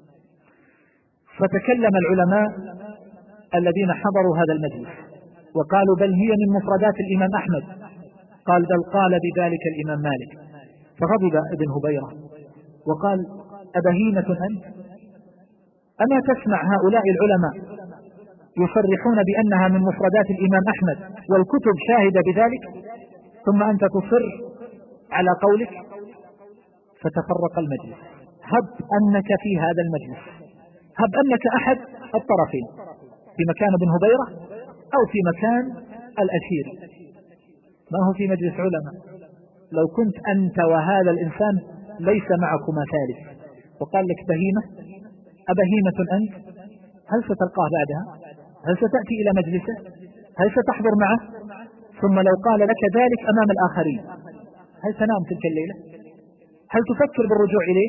فتكلم العلماء الذين حضروا هذا المجلس وقالوا: بل هي من مفردات الإمام أحمد. قال: بل قال بذلك الإمام مالك. فغضب ابن هبيرة وقال: أبهيمة أنت؟ أما تسمع هؤلاء العلماء يصرحون بأنها من مفردات الإمام أحمد والكتب شاهدة بذلك، ثم أنت تصر على قولك؟ فتفرق المجلس. هب أنك في هذا المجلس، هب أنك أحد الطرفين، في مكان ابن هبيرة أو في مكان الأشيري، ما هو في مجلس علماء. لو كنت أنت وهذا الإنسان ليس معكما ثالث وقال لك: بهيمة، أبهيمة أنت؟ هل ستلقاه بعدها؟ هل ستأتي إلى مجلسه؟ هل ستحضر معه؟ ثم لو قال لك ذلك أمام الآخرين، هل تنام تلك الليلة؟ هل تفكر بالرجوع إليه؟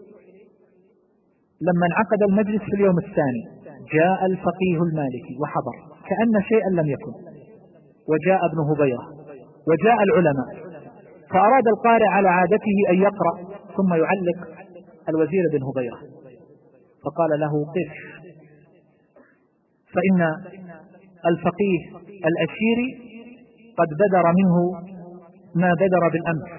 لما انعقد المجلس في اليوم الثاني جاء الفقيه المالكي وحضر كأن شيئا لم يكن، وجاء ابن هبيرة وجاء العلماء، فأراد القارئ على عادته أن يقرأ ثم يعلق الوزير بن هبيرة، فقال له: قف، فإن الفقيه الأشيري قد بدر منه ما بدر بالأمس،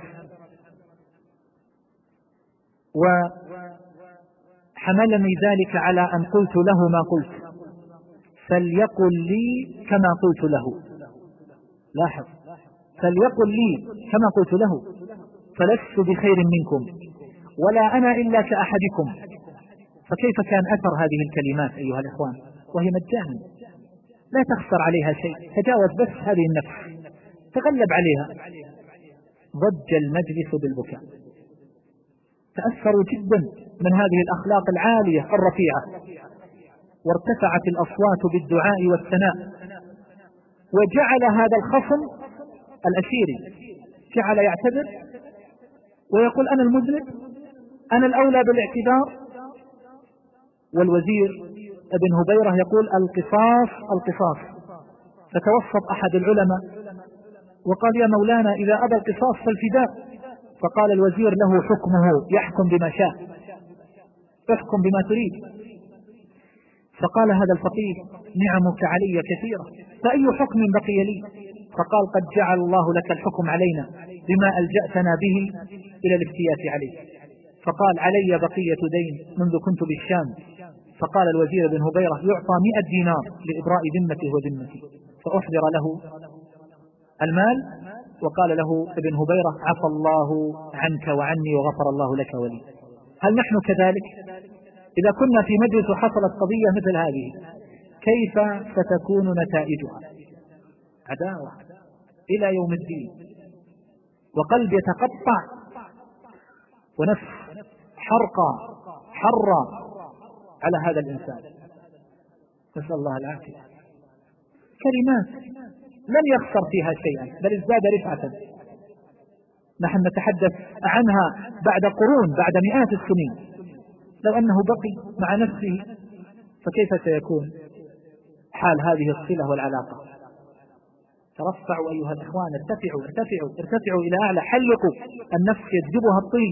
وحملني ذلك على أن قلت له ما قلت، فليقل لي كما قلت له. لاحظ: فليقل لي كما قلت له، فلست بخير منكم ولا أنا إلا كأحدكم. فكيف كان أثر هذه الكلمات أيها الإخوان؟ وهي مجانا لا تخسر عليها شيء، تجاوز بس هذه النفس، تغلب عليها. ضج المجلس بالبكاء، تأثروا جدا من هذه الأخلاق العالية الرفيعة، وارتفعت الأصوات بالدعاء والثناء. وجعل هذا الخصم الأشيري جعل يعتذر ويقول: أنا المذنب، أنا الأولى بالاعتذار. والوزير ابن هبيرة يقول: القصاص القصاص. فتوسط أحد العلماء وقال: يا مولانا، إذا أبى القصاص فالفداء. فقال الوزير: له حكمه، يحكم بما شاء، احكم بما تريد. فقال هذا الفقيه: نعمك علي كثيرة، فأي حكم بقي لي؟ فقال: قد جعل الله لك الحكم علينا بما ألجأتنا به إلى الافتيات عليه. فقال: علي بقية دين منذ كنت بالشام. فقال الوزير بن هبيرة: يعطى 100 دينار لإبراء ذمته وذمتي. فأحضر له المال وقال له ابن هبيرة: عفى الله عنك وعني وغفر الله لك ولي. هل نحن كذلك؟ إذا كنا في مجلس وحصلت قضية مثل هذه كيف ستكون نتائجها؟ عداوة إلى يوم الدين، وقلب يتقطع، ونفس حرة على هذا الإنسان. نسأل الله العافية. كلمات لم يخسر فيها شيئا بل ازداد رفعة. نحن نتحدث عنها بعد قرون، بعد مئات السنين. لو أنه بقي مع نفسه فكيف سيكون؟ حال هذه الصلة والعلاقة. ترفعوا أيها الإخوان، ارتفعوا ارتفعوا ارتفعوا إلى أعلى، حلقوا النفس يجذبها الطين،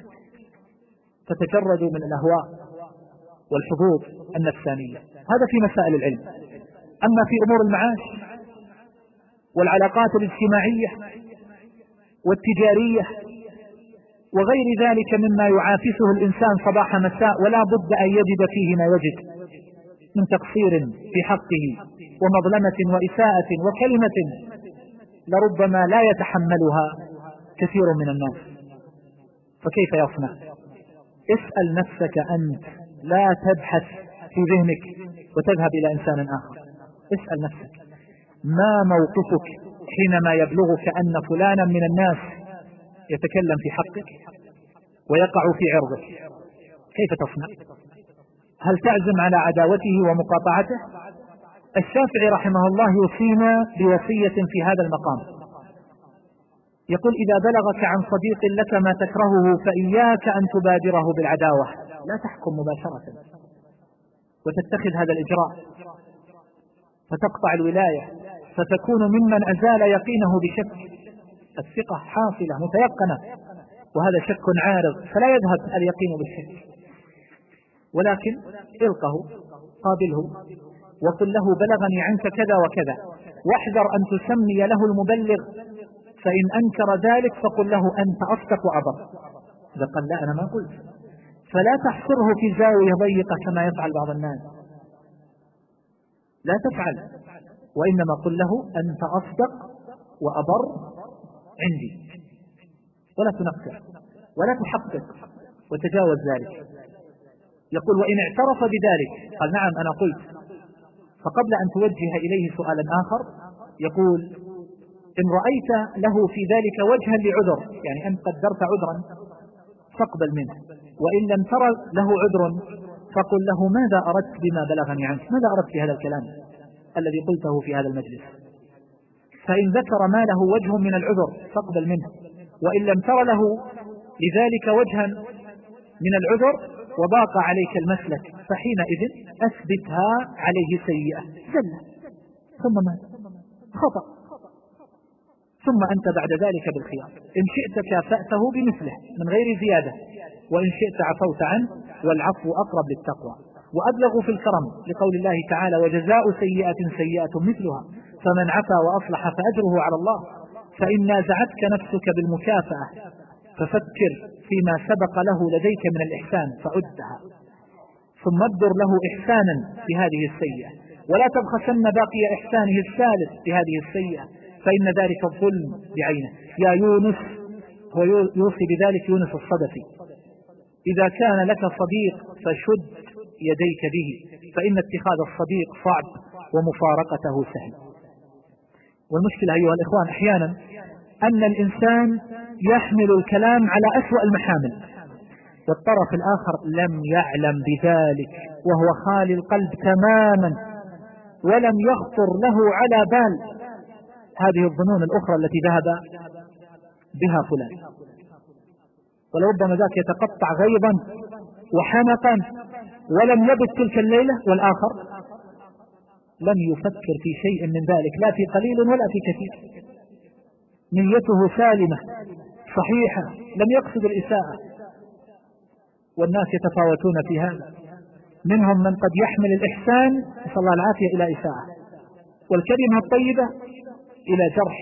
فتجردوا من الأهواء والحظوظ النفسانية. هذا في مسائل العلم. أما في أمور المعاش والعلاقات الاجتماعية والتجارية وغير ذلك مما يعافسه الإنسان صباح مساء ولا بد أن يجد فيه ما يجد من تقصير في حقه ومظلمة وإساءة وكلمة لربما لا يتحملها كثير من الناس، فكيف يصنع؟ اسأل نفسك أنت، لا تبحث في ذهنك وتذهب إلى إنسان آخر. اسأل نفسك ما موقفك حينما يبلغك أن فلانا من الناس يتكلم في حقك ويقع في عرضك، كيف تصنع؟ هل تعزم على عداوته ومقاطعته؟ الشافعي رحمه الله يوصينا بوصية في هذا المقام، يقول: إذا بلغك عن صديق لك ما تكرهه فإياك أن تبادره بالعداوة، لا تحكم مباشرة وتتخذ هذا الإجراء فتقطع الولاية، فتكون ممن أزال يقينه بشك. الثقة حاصلة متيقنة وهذا شك عارض، فلا يذهب اليقين بالشك، ولكن القه قابله وقل له: بلغني عنك كذا وكذا، واحذر أن تسمي له المبلغ، فإن أنكر ذلك فقل له: أنت أصدق وأبر. إذا قال لا أنا ما قلت، فلا تحصره في زاوية ضيقة كما يفعل بعض الناس، لا تفعل، وإنما قل له: أنت أصدق وأبر عندي، ولا تنكر ولا تحقق وتجاوز ذلك. يقول: وإن اعترف بذلك قال: نعم أنا قلت، فقبل أن توجه إليه سؤالا آخر يقول: إن رأيت له في ذلك وجها لعذر، يعني أنت قدرت عذرا فاقبل منه، وإن لم تر له عذر فقل له: ماذا أردت بما بلغني عنك؟ ماذا أردت بهذا الكلام الذي قلته في هذا المجلس؟ فإن ذكر ما له وجه من العذر فاقبل منه، وإن لم تر له لذلك وجها من العذر وضاق عليك المسلك فحينئذ أثبتها عليه سيئة، زلة ثم مات، خطأ، ثم أنت بعد ذلك بالخيار، إن شئت كافأته بمثله من غير زيادة، وإن شئت عفوت عنه، والعفو أقرب للتقوى وأبلغ في الكرم، لقول الله تعالى: وجزاء سيئة سيئة مثلها فمن عفا وأصلح فأجره على الله. فإن نازعتك نفسك بالمكافأة ففكر فيما سبق له لديك من الإحسان فعدها، ثم ابدر له إحسانا بهذه السيئة، ولا تبخسن باقي إحسانه الثالث بهذه السيئة، فإن ذلك الظلم بعينه. يا يونس، هو يوصي بذلك يونس الصدفي: إذا كان لك صديق فشد يديك به، فإن اتخاذ الصديق صعب ومفارقته سهل. والمشكلة أيها الإخوان أحيانا أن الإنسان يحمل الكلام على أسوأ المحامل، والطرف الآخر لم يعلم بذلك وهو خالي القلب تماما، ولم يخطر له على بال هذه الظنون الأخرى التي ذهب بها فلان، ولربما ذاك يتقطع غيظا وحنقا ولم يبت تلك الليلة، والآخر لم يفكر في شيء من ذلك، لا في قليل ولا في كثير، نيته سالمة صحيحة، لم يقصد الإساءة. والناس يتفاوتون في هذا، منهم من قد يحمل الإحسان نسأل الله العافية إلى إساءة، والكلمة الطيبة إلى جرح،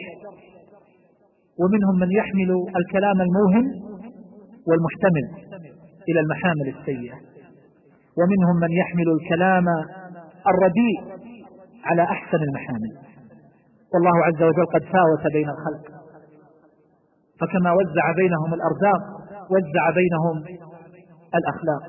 ومنهم من يحمل الكلام الموهم والمحتمل إلى المحامل السيئة، ومنهم من يحمل الكلام الرديء على أحسن المحامل. والله عز وجل قد فاوت بين الخلق، فكما وزع بينهم الأرزاق وزع بينهم الأخلاق.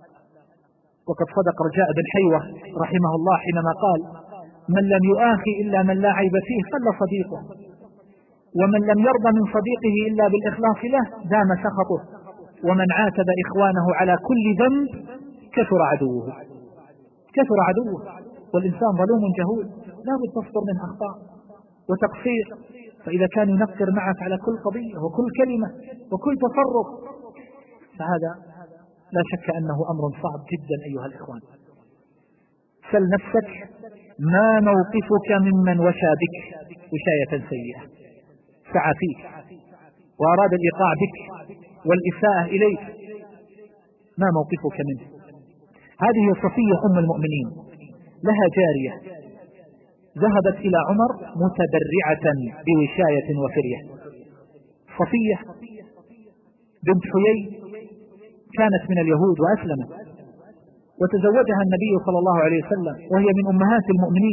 وقد صدق رجاء بن حيوة رحمه الله حينما قال: من لم يؤاخي إلا من لا عيب فيه قل صديقه، ومن لم يرضى من صديقه إلا بالإخلاص له دام سخطه، ومن عاتب إخوانه على كل ذنب كثر عدوه. كثر عدوه، والإنسان ظلوم جهول، لا بد تصدر منه أخطاء وتقصير، فإذا كان ينكر معك على كل قضية وكل كلمة وكل تصرف فهذا لا شك أنه أمر صعب جدا. أيها الإخوان، سل نفسك ما موقفك ممن وشى بك وشاية سيئة، سعى فيك وأراد الإيقاع بك والإساءة إليك، ما موقفك منه؟ هذه صفية أم المؤمنين، لها جارية ذهبت إلى عمر متبرعة بوشاية وفرية. صفية بنت حيي كانت من اليهود وأسلمت، وتزوجها النبي صلى الله عليه وسلم وهي من أمهات المؤمنين.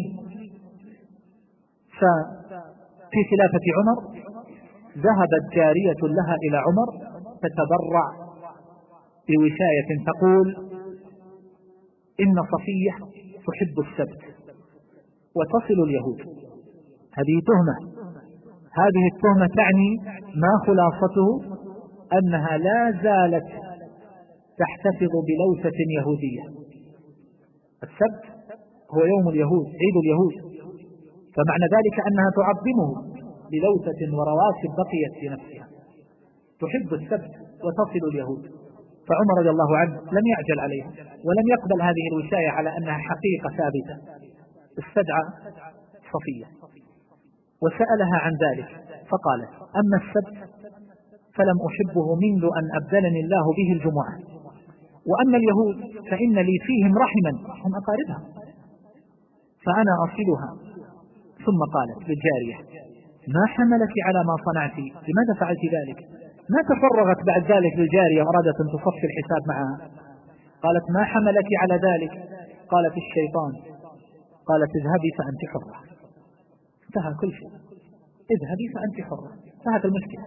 ففي خلافة عمر ذهبت جارية لها إلى عمر تتبرع بوشاية تقول إن صفية تحب السبت وتصل اليهود. هذه تهمة، هذه التهمة تعني ما خلاصته أنها لا زالت تحتفظ بلوثة يهودية. السبت هو يوم اليهود، عيد اليهود، فمعنى ذلك أنها تعظمه بلوثة ورواسب بقيت في نفسها، تحب السبت وتصل اليهود. فعمر رضي الله عنه لم يعجل عليها ولم يقبل هذه الوشاية على أنها حقيقة ثابتة، استدعى صفية وسألها عن ذلك فقالت: أما السبت فلم أحبه منذ أن أبدلني الله به الجمعة، وأما اليهود فإن لي فيهم رحما، هم أقاربها، فأنا أصلها. ثم قالت للجارية: ما حملك على ما صنعت؟ لماذا فعلت ذلك؟ ما تفرغت بعد ذلك للجارية وأرادت أن تصفي الحساب معها. قالت: ما حملك على ذلك؟ قالت: الشيطان. قالت: اذهبي فأنت حرة. انتهى كل شيء، اذهبي فأنت حرة، انتهت المشكلة.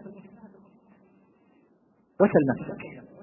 وسل نفسك،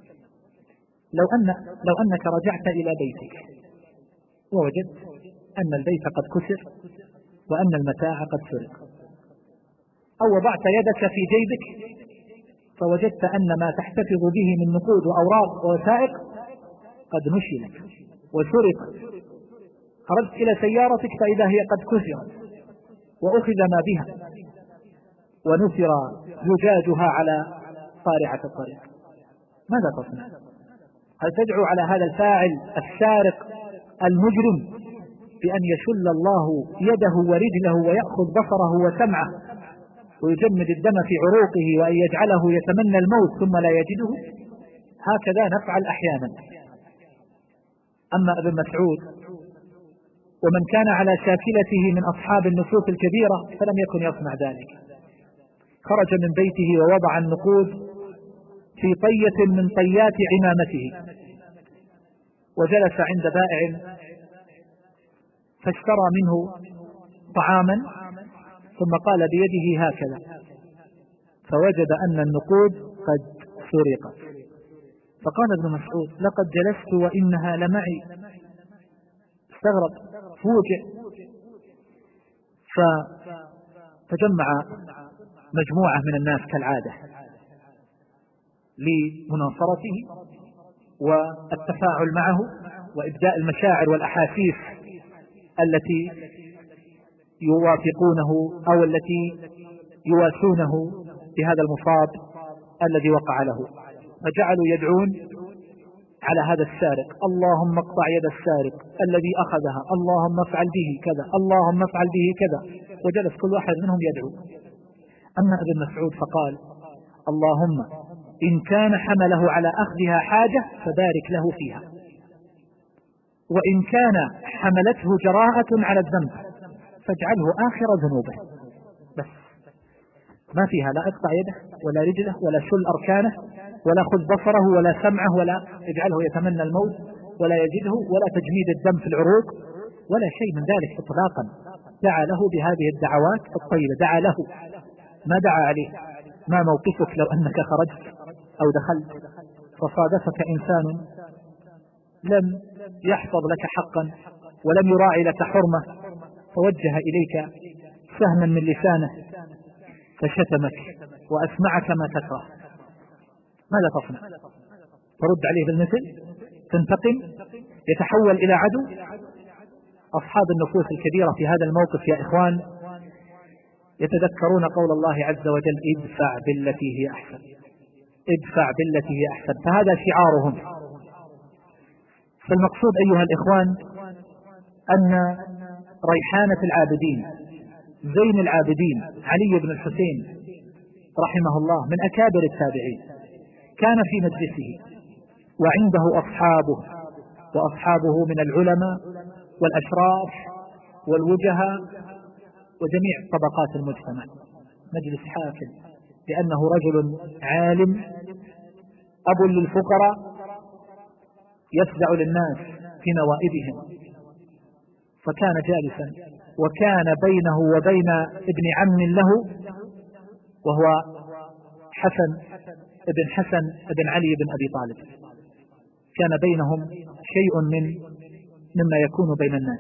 لو أنك رجعت إلى بيتك ووجدت أن البيت قد كسر وأن المتاع قد سرق، أو وضعت يدك في جيبك فوجدت أن ما تحتفظ به من نقود وأوراق ووثائق قد نشلت وسرق، خرجت إلى سيارتك فإذا هي قد كسرت وأخذ ما بها ونثر زجاجها على قارعة الطريق، ماذا تصنع؟ هل تدعو على هذا الفاعل السارق المجرم بأن يشل الله يده ورجله ويأخذ بصره وسمعه ويجمد الدم في عروقه وأن يجعله يتمنى الموت ثم لا يجده؟ هكذا نفعل أحيانا. أما ابن مسعود ومن كان على شاكلته من أصحاب النفوس الكبيرة فلم يكن يصنع ذلك، خرج من بيته ووضع النقود في طية من طيات عمامته وجلس عند بائع فاشترى منه طعاما ثم قال بيده هكذا، فوجد أن النقود قد سرقت، فقال ابن مسعود: لقد جلست وإنها لمعي. استغرب، فوجئ، فتجمع مجموعة من الناس كالعادة لمناصرته والتفاعل معه وإبداء المشاعر والأحاسيس التي يوافقونه أو التي يواسونه بهذا المصاب الذي وقع له، فجعلوا يدعون على هذا السارق: اللهم اقطع يد السارق الذي أخذها، اللهم افعل به كذا، اللهم افعل به كذا، وجلس كل واحد منهم يدعو. أما ابن مسعود فقال: اللهم إن كان حمله على أخذها حاجة فبارك له فيها، وإن كان حملته جراءة على الذنب فاجعله آخر ذنوبه. بس ما فيها لا اقطع يده ولا رجله ولا شل أركانه ولا خذ بصره ولا سمعه ولا اجعله يتمنى الموت ولا يجده ولا تجميد الدم في العروق ولا شيء من ذلك إطلاقا. دعا له بهذه الدعوات الطيبة، دعا له، ما دعا عليه. ما موقفك لو أنك خرجت أو دخلت فصادفك إنسان لم يحفظ لك حقا ولم يراعي لك حرمة فوجه إليك سهما من لسانه فشتمك وأسمعك ما تكره، ماذا تصنع؟ ترد عليه بالمثل؟ تنتقم؟ يتحول إلى عدو؟ أصحاب النفوس الكبيرة في هذا الموقف يا إخوان يتذكرون قول الله عز وجل: ادفع بالتي هي أحسن، ادفع بالتي هي أحسن، فهذا شعارهم. فالمقصود أيها الإخوان أن ريحانة العابدين زين العابدين علي بن الحسين رحمه الله من أكابر التابعين، كان في مجلسه وعنده أصحابه، وأصحابه من العلماء والأشراف والوجهاء وجميع طبقات المجتمع، مجلس حاكم، لأنه رجل عالم أب للفقراء يفزع للناس في نوائبهم. فكان جالسا، وكان بينه وبين ابن عم له وهو حسن بن علي بن أبي طالب، كان بينهم شيء مما يكون بين الناس.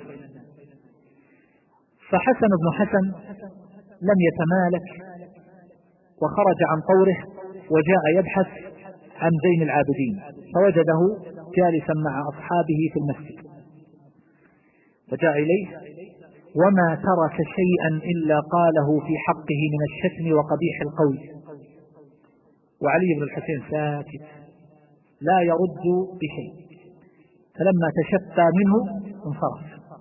فحسن بن حسن لم يتمالك وخرج عن طوره وجاء يبحث عن زين العابدين، فوجده جالسا مع أصحابه في المسجد، فجاء إليه وما ترك شيئا إلا قاله في حقه من الشتم وقبيح القول، وعلي بن الحسين ساكت لا يرد بشيء. فلما تشفى منه انصرف،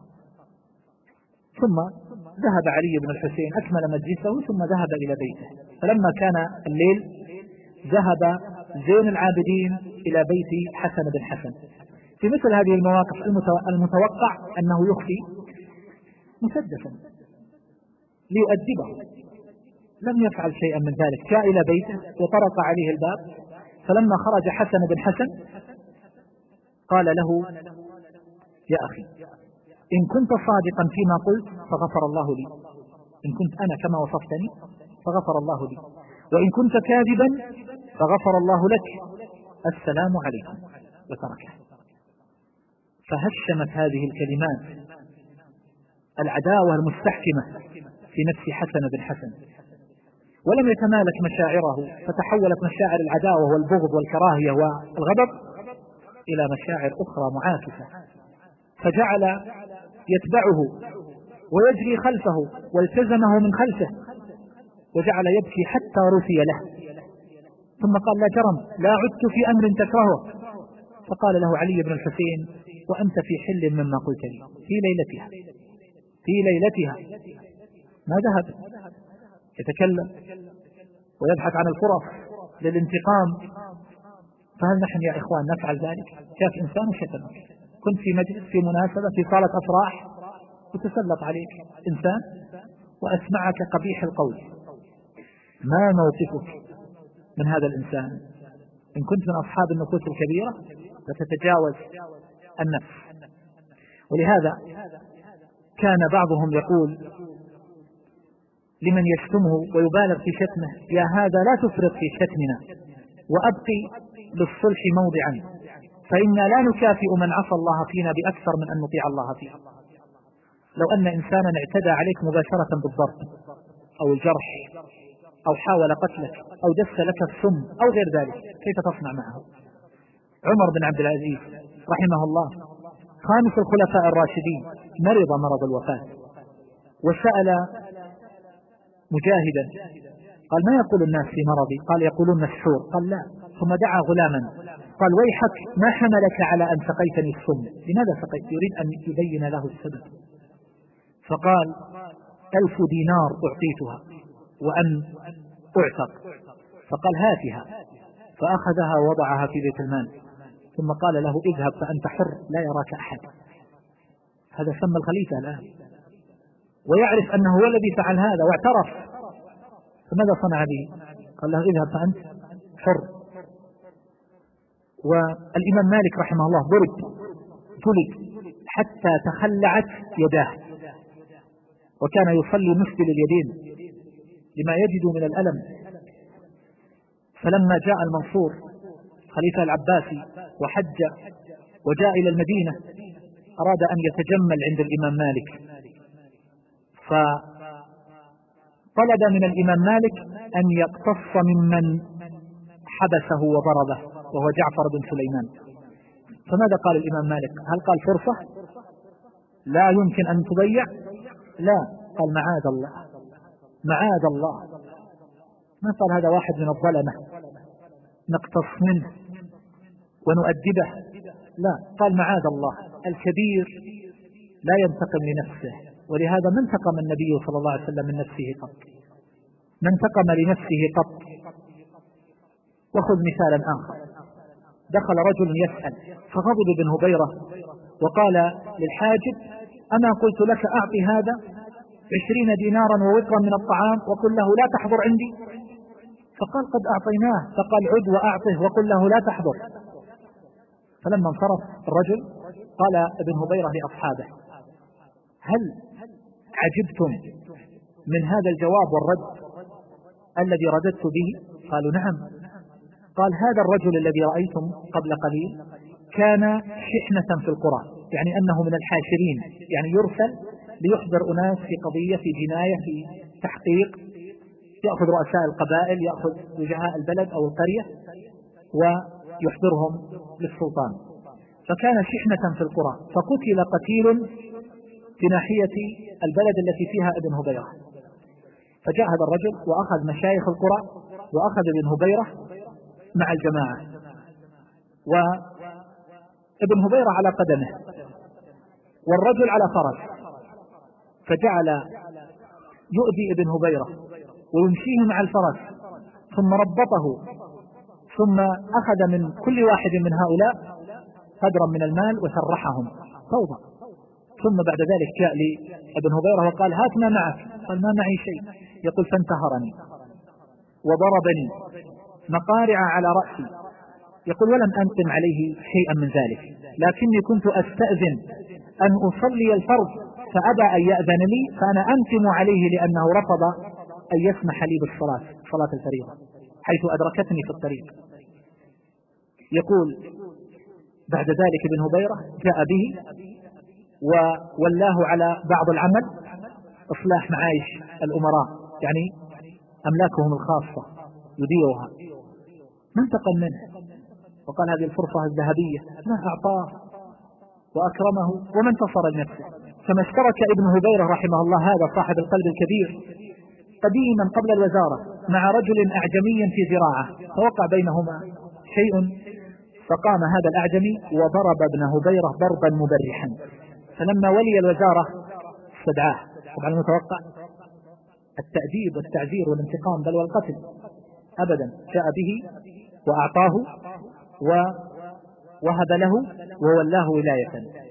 ثم ذهب علي بن الحسين أكمل مجلسه ثم ذهب إلى بيته. فلما كان الليل ذهب زين العابدين إلى بيت حسن بن حسن. في مثل هذه المواقف المتوقع أنه يخفي مسدسا ليؤدبه، لم يفعل شيئا من ذلك، جاء إلى بيته وطرق عليه الباب. فلما خرج حسن بن حسن قال له يا أخي إن كنت صادقا فيما قلت فغفر الله لي، إن كنت أنا كما وصفتني فغفر الله لي، وإن كنت كاذبا فغفر الله لك، السلام عليكم، وتركه. فهشمت هذه الكلمات العداوة المستحكمة في نفس حسن بن حسن، ولم يتمالك مشاعره، فتحولت مشاعر العداوة والبغض والكراهية والغضب إلى مشاعر أخرى معاكسة، فجعل يتبعه ويجري خلفه والتزمه من خلفه، وجعل يبكي حتى رثي له، ثم قال لا جرم لا عدت في أمر تكرهه. فقال له علي بن الحسين وأنت في حل مما قلت لي في ليلتها ما ذهب يتكلم ويبحث عن الفرص للانتقام. فهل نحن يا إخوان نفعل ذلك؟ شاف إنسان وشتمك، كنت في مجلس في مناسبة في صالة أفراح وتسلط عليك إنسان وأسمعك قبيح القول، ما موقفك من هذا الإنسان؟ إن كنت من أصحاب النفوس الكبيرة فتتجاوز النفس. ولهذا كان بعضهم يقول لمن يشتمه ويبالغ في شتمه يا هذا لا تفرط في شتمنا وأبقي للصلح موضعا، فإنا لا نكافئ من عصى الله فينا بأكثر من أن نطيع الله فيه. لو أن إنسانا اعتدى عليك مباشرة بالضرب أو الجرح أو حاول قتلك أو دس لك السم أو غير ذلك، كيف تصنع معه؟ عمر بن عبد العزيز رحمه الله خامس الخلفاء الراشدين مرض مرض الوفاة، وسأل مجاهدا قال ما يقول الناس في مرضي؟ قال يقولون مسحور. قال لا. ثم دعا غلاما قال ويحك ما حملك على أن سقيتني السم؟ لماذا سقيت؟ يريد أن يبين له السبب. فقال 1000 دينار أعطيتها وأن أعتق. فقال هاتها، فأخذها ووضعها في بيت المال، ثم قال له اذهب فأنت حر لا يراك أحد. هذا سمى الخليفة الآن ويعرف أنه هو الذي فعل هذا واعترف، فماذا صنع به؟ قال له اذهب فأنت حر. والإمام مالك رحمه الله جلد حتى تخلعت يداه، وكان يصلي مسبل اليدين لما يجد من الألم. فلما جاء المنصور خليفة العباسي وحج وجاء إلى المدينة أراد أن يتجمل عند الإمام مالك، فطلب من الإمام مالك أن يقتص ممن حبسه وضربه وهو جعفر بن سليمان. فماذا قال الإمام مالك؟ هل قال فرصة لا يمكن أن تضيع؟ لا، قال معاذ الله معاذ الله. ما قال هذا واحد من الظلمة نقتص منه ونؤدبه، لا، قال معاذ الله. الكبير لا ينتقم لنفسه ولهذا ما انتقم النبي صلى الله عليه وسلم من نفسه قط، ما انتقم لنفسه قط. وخذ مثالا آخر، دخل رجل يسأل فغضب بن هبيرة وقال للحاجب: أما قلت لك أعطي هذا 20 دينارا ووقرا من الطعام وقل له لا تحضر عندي؟ فقال: قد أعطيناه. فقال: عد وأعطه وقل له لا تحضر. فلما انصرف الرجل قال ابن هبيرة لأصحابه: هل عجبتم من هذا الجواب والرد الذي رددت به؟ قالوا: نعم. قال: هذا الرجل الذي رأيتم قبل قليل كان شحنة في القرى، يعني أنه من الحاشرين، يعني يرسل ليحضر أناس في قضية، في جناية، في تحقيق، يأخذ رؤساء القبائل، يأخذ وجهاء البلد أو القرية ويحضرهم للسلطان. فكان شحنة في القرى، فقتل قتيل في ناحية البلد التي فيها ابن هبيرة. فجاء هذا الرجل وأخذ مشايخ القرى وأخذ ابن هبيرة مع الجماعة، وابن هبيرة على قدمه والرجل على فرس، فجعل يؤذي ابن هبيرة ويمشيه مع الفرس، ثم ربطه، ثم أخذ من كل واحد من هؤلاء قدرا من المال وسرحهم فوضى. ثم بعد ذلك جاء لابن هبيرة وقال: هات ما معك. قال: ما معي شيء. يقول: فانتهرني وضربني مقارع على رأسي. يقول: ولم أنقم عليه شيئا من ذلك، لكني كنت أستأذن أن أصلي الفرض فأبى أن يأذن لي، فأنا أنقم عليه لأنه رفض أن يسمح لي بالصلاة، صلاة الفريضة، حيث أدركتني في الطريق. يقول: بعد ذلك ابن هبيرة جاء به وولاه على بعض العمل، إصلاح معايش الأمراء، يعني أملاكهم الخاصة يديرها. ما انتقم منه وقال هذه الفرصة الذهبية، ما أعطاه وأكرمه وما انتصر لنفسه. كما اشترك ابن هبيرة رحمه الله هذا صاحب القلب الكبير قديما قبل الوزارة مع رجل أعجمي في زراعة، فوقع بينهما شيء، فقام هذا الأعجمي وضرب ابن هبيرة ضربا مبرحا، فلما ولي الوزارة استدعاه. طبعا المتوقع التأديب والتعزير والانتقام بل والقتل، أبدا، جاء به وأعطاه ووهب له وولاه ولاية.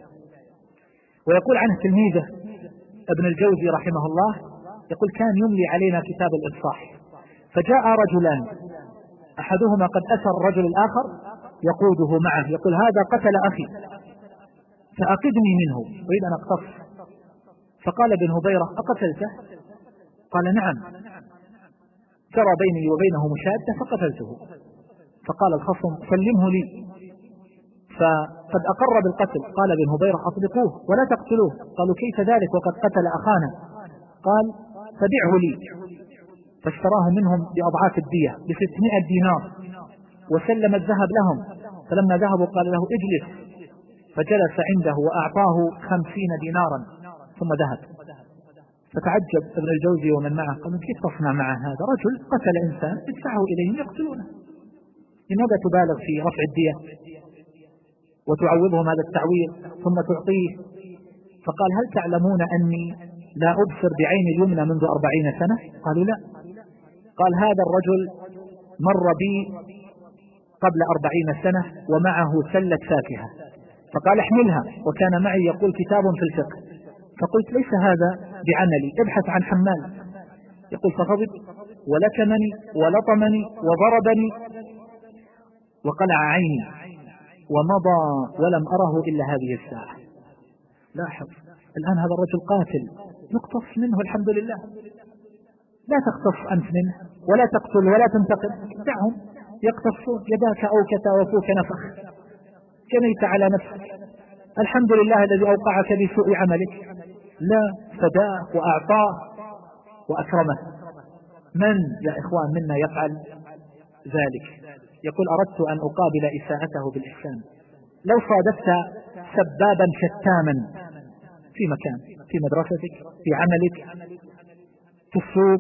ويقول عنه تلميذه ابن الجوزي رحمه الله، يقول: كان يملي علينا كتاب الإفصاح، فجاء رجلان أحدهما قد أسر الرجل الآخر يقوده معه، يقول: هذا قتل أخي فأقدني منه، أريد أن أقتص. فقال ابن هبيرة: أقتلته؟ قال: نعم، جرى بيني وبينه مشادة فقتلته. فقال الخصم: سلمه لي. فقد أقر بالقتل. قال ابن هبيرة: أطلقوه ولا تقتلوه. قالوا: كيف ذلك وقد قتل أخانا؟ قال: فبعه لي. فاشتراه منهم بأضعاف الدية ب600 دينار وسلم الذهب لهم. فلما ذهبوا قال له: اجلس. فجلس عنده وأعطاه 50 دينارا ثم ذهب. فتعجب ابن الجوزي ومن معه، قالوا: كيف تصنع مع هذا رجل قتل إنسان ادفعه إليهم يقتلونه، لماذا تبالغ في رفع الدية وتعوضهم هذا التعويض ثم تعطيه؟ فقال: هل تعلمون أني لا أبصر بعين اليمنى منذ 40 سنة؟ قالوا: لا. قال: هذا الرجل مر بي قبل 40 سنة ومعه سلة فاكهة، فقال: احملها، وكان معي يقول كتاب في الفقه، فقلت: ليس هذا بعملي، ابحث عن حمال. يقول: فغضب ولكمني ولطمني وضربني وقلع عيني ومضى ولم أره إلا هذه الساعة. لاحظ الآن هذا الرجل قاتل يقتص منه، الحمد لله. لا تقتص أنت منه ولا تقتل ولا تنتقم، دعهم يقتصون، يداك أوكت وفوك نفخ، جنيت على نفسك، الحمد لله الذي أوقعك بسوء عملك. لا، فداه وأعطاه وأكرمه. من يا إخوان منا يفعل ذلك؟ يقول: أردت أن أقابل إساءته بالإحسان. لو صادفت سبابا شتاما في مكان، في مدرستك، في عملك، في السوق،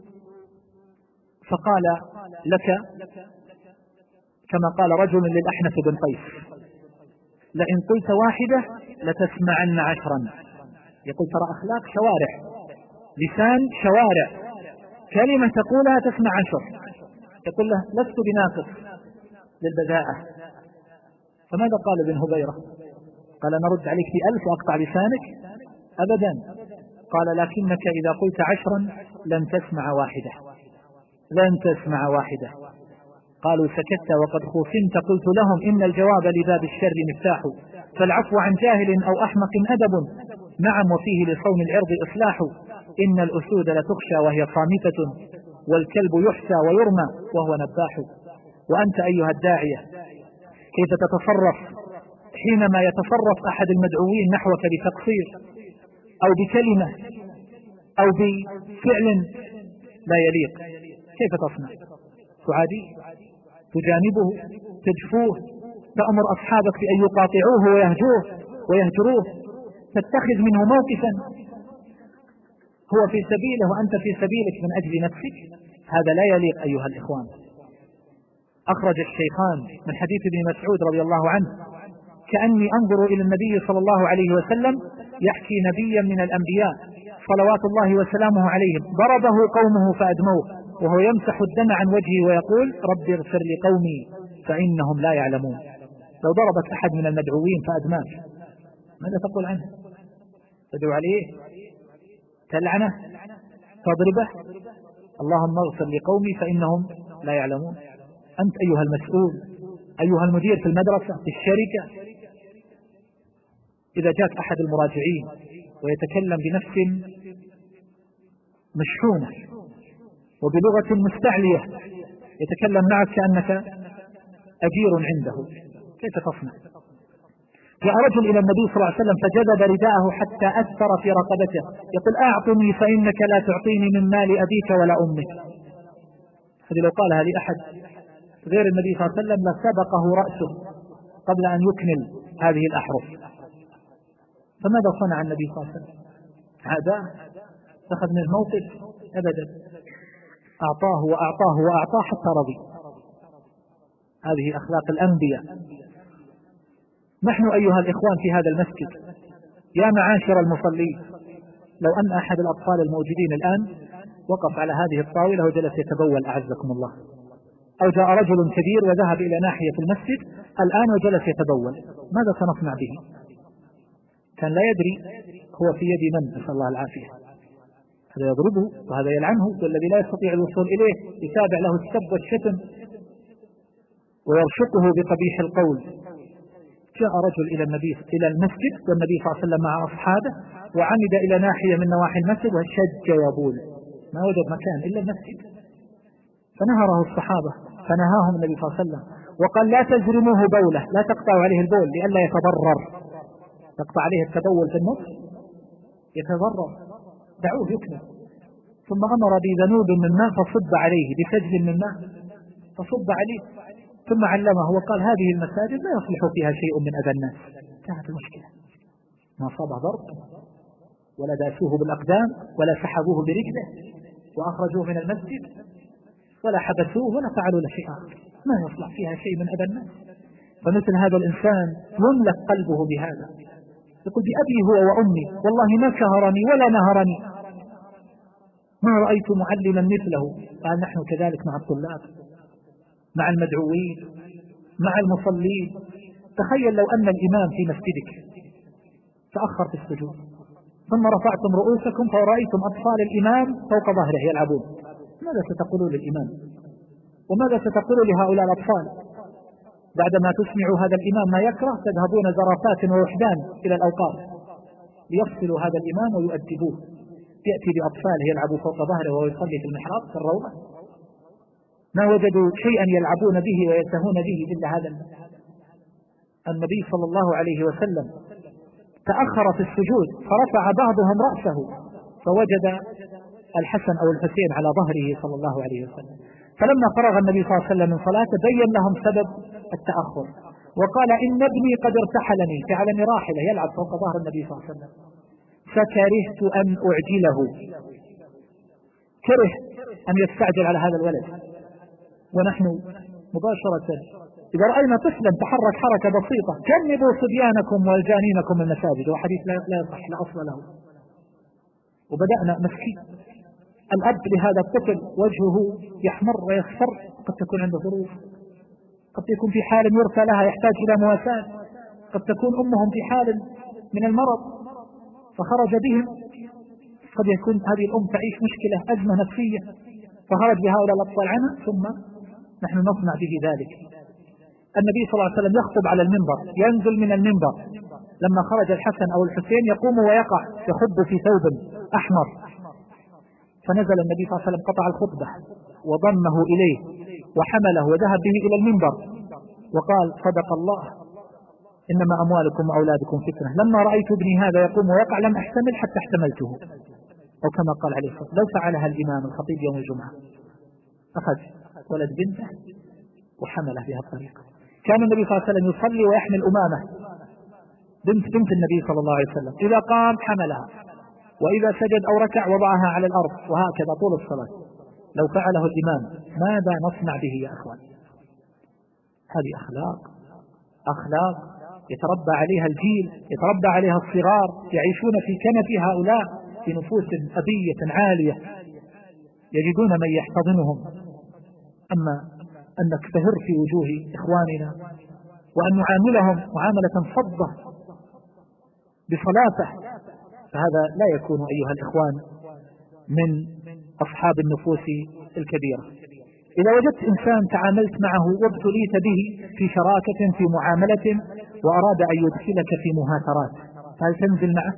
فقال لك كما قال رجل للأحنف بن قيس: لئن قلت واحدة لتسمعن 10، يقول ترى أخلاق شوارع، لسان شوارع، كلمة تقولها تسمع 10. يقول له لست بناقص للبذاءة. فماذا قال ابن هبيرة؟ قال نرد عليك ب1000 وأقطع لسانك؟ أبدا. قال لكنك إذا قلت 10 لن تسمع واحدة، لن تسمع واحدة. قالوا سكت وقد خوصمت. قلت لهم إن الجواب لباب الشر مفتاح، فالعفو عن جاهل أو أحمق أدب، نعم وفيه لصون العرض إصلاح. إن الأسود لتخشى وهي صامتة، والكلب يحسى ويرمى وهو نباح. وأنت أيها الداعية كيف تتصرف حينما يتصرف أحد المدعوين نحوك بتقصير أو بكلمة أو بفعل لا يليق؟ كيف تصنع؟ تعاديه، تجانبه، تجفوه، تأمر أصحابك بأن يقاطعوه ويهجوه ويهجروه، تتخذ منه موقفا، هو في سبيله وأنت في سبيلك من أجل نفسك؟ هذا لا يليق أيها الإخوان. أخرج الشيخان من حديث ابن مسعود رضي الله عنه: كأني أنظر إلى النبي صلى الله عليه وسلم يحكي نبيا من الأنبياء صلوات الله وسلامه عليهم ضربه قومه فأدموه وهو يمسح الدم عن وجهه ويقول رب اغفر لقومي فإنهم لا يعلمون. لو ضربت أحد من المدعوين فأدماك ماذا تقول عنه؟ تدعو عليه؟ تلعنه؟ تضربه؟ اللهم اغفر لقومي فإنهم لا يعلمون. أنت أيها المسؤول، أيها المدير في المدرسة، في الشركة، إذا جاءك أحد المراجعين ويتكلم بنفس مشحونة وبلغة مستعلية يتكلم معك كأنك أجير عنده، كيف تصنع؟ جاء رجل إلى النبي صلى الله عليه وسلم فجذب رداءه حتى أثر في رقبته يقول أعطني فإنك لا تعطيني من مال أبيك ولا أمك. هذه لو قالها لأحد غير النبي صلى الله عليه وسلم لسبقه رأسه قبل أن يكمل هذه الأحرف. فماذا صنع النبي صلى الله عليه وسلم؟ عاداه؟ أخذ من الموقف؟ أبدا، أعطاه وأعطاه وأعطاه حتى رضي. هذه أخلاق الأنبياء. نحن أيها الإخوان في هذا المسجد يا معاشر المصلين، لو أن أحد الأطفال الموجودين الآن وقف على هذه الطاولة وجلس يتبول أعزكم الله، أو جاء رجل كبير وذهب إلى ناحية المسجد الآن وجلس يتبول، ماذا سنصنع به؟ كان لا يدري هو في يد من، نسأل الله العافية. هذا يضربه وهذا يلعنه، والذي لا يستطيع الوصول إليه يتابع له السب والشتم ويرشقه بقبيح القول. جاء رجل إلى المسجد والنبي صلى الله عليه وسلم مع أصحابه وعمد إلى ناحية من نواحي المسجد وشج يبول، ما وجد مكان إلا المسجد، فنهره الصحابة فنهاهم النبي صلى الله عليه وسلم وقال لا تزرموه بوله، لا تقطعوا عليه البول لئلا يتضرر، تقطع عليه التبول في النص يتضرر، دعوه يكمل. ثم أمر بذنوب من ماء فصب عليه، بسجل من ماء فصب عليه، ثم علمه وقال هذه المساجد لا يصلح فيها شيء من أذى الناس. انتهت المشكلة، ما صاب ضرب ولا داسوه بالأقدام ولا سحبوه برجله وأخرجوه من المسجد ولا حبسوه ولا فعلوا له شيء آخر، ما يصلح فيها شيء من أذى الناس. فمثل هذا الإنسان يملك قلبه بهذا، يقول بأبي هو وأمي والله ما شهرني ولا نهرني، ما رأيت معلما مثله. قال نحن كذلك مع الطلاب، مع المدعوين، مع المصلين. تخيل لو أن الإمام في مسجدك تأخر في السجود ثم رفعتم رؤوسكم فرأيتم أطفال الإمام فوق ظهره يلعبون، ماذا ستقولون للإمام؟ وماذا ستقولون لهؤلاء الأطفال؟ بعدما تسمعوا هذا الإمام ما يكره تذهبون زرافات ووحدان إلى الأوقاف ليفصلوا هذا الإمام ويؤدبوه، يأتي بأطفاله يلعبوا فوق ظهره وهو يصلي في المحراب في الروضة، ما وجدوا شيئا يلعبون به ويتهون به إلا هذا. النبي صلى الله عليه وسلم تأخر في السجود فرفع بعضهم رأسه فوجد الحسن أو الحسين على ظهره صلى الله عليه وسلم، فلما فرغ النبي صلى الله عليه وسلم من صلاته بين لهم سبب التأخر وقال إن ابني قد ارتحلني، جعلني راحلة يلعب فوق ظهر النبي صلى الله عليه وسلم فكرهت أن أعجله، كره أن يستعجل على هذا الولد. ونحن مباشرة إذا رأينا طفلا تحرك حركة بسيطة جنبوا صبيانكم والجانينكم من المساجد، وحديث لا يصح لا أصل له، وبدأنا مسكين الأب لهذا الطفل وجهه يحمر ويصفر، قد تكون عنده ظروف، قد يكون في حال يرثى لها يحتاج إلى مواساة، قد تكون أمهم في حال من المرض فخرج بهم، قد يكون هذه الأم تعيش مشكلة أزمة نفسية فخرج بهؤلاء الأطفال عنها، ثم نحن نصنع به ذلك. النبي صلى الله عليه وسلم يخطب على المنبر، ينزل من المنبر لما خرج الحسن أو الحسين يقوم ويقع يخب في ثوب أحمر، فنزل النبي صلى الله عليه وسلم قطع الخطبة وضمه إليه وحمله وذهب به إلى المنبر وقال صدق الله إنما أموالكم وأولادكم فتنة، لما رأيت ابني هذا يقوم ويقع لم أحتمل حتى احتملته، أو كما قال عليه الصلاة والسلام. لو فعلها الإمام الخطيب يوم الجمعة أخذ ولد بنته وحمله بها الطريقة. كان النبي صلى الله عليه وسلم يصلي ويحمل أمامه بنت النبي صلى الله عليه وسلم، إذا قام حملها وإذا سجد أو ركع وضعها على الأرض، وهكذا طول الصلاة. لو فعله الإمام ماذا نصنع به يا أخوان؟ هذه أخلاق يتربى عليها الجيل، يتربى عليها الصغار، يعيشون في كنف هؤلاء في نفوس أبية عالية يجدون من يحتضنهم. أما أن نكتهر في وجوه إخواننا وأن نعاملهم معاملة فضة بصلاته، فهذا لا يكون أيها الإخوان من أصحاب النفوس الكبيرة. إذا وجدت إنسان تعاملت معه وابتليت به في شراكة في معاملة وأراد أن يدخلك في مهاترات، فهل تنزل معه؟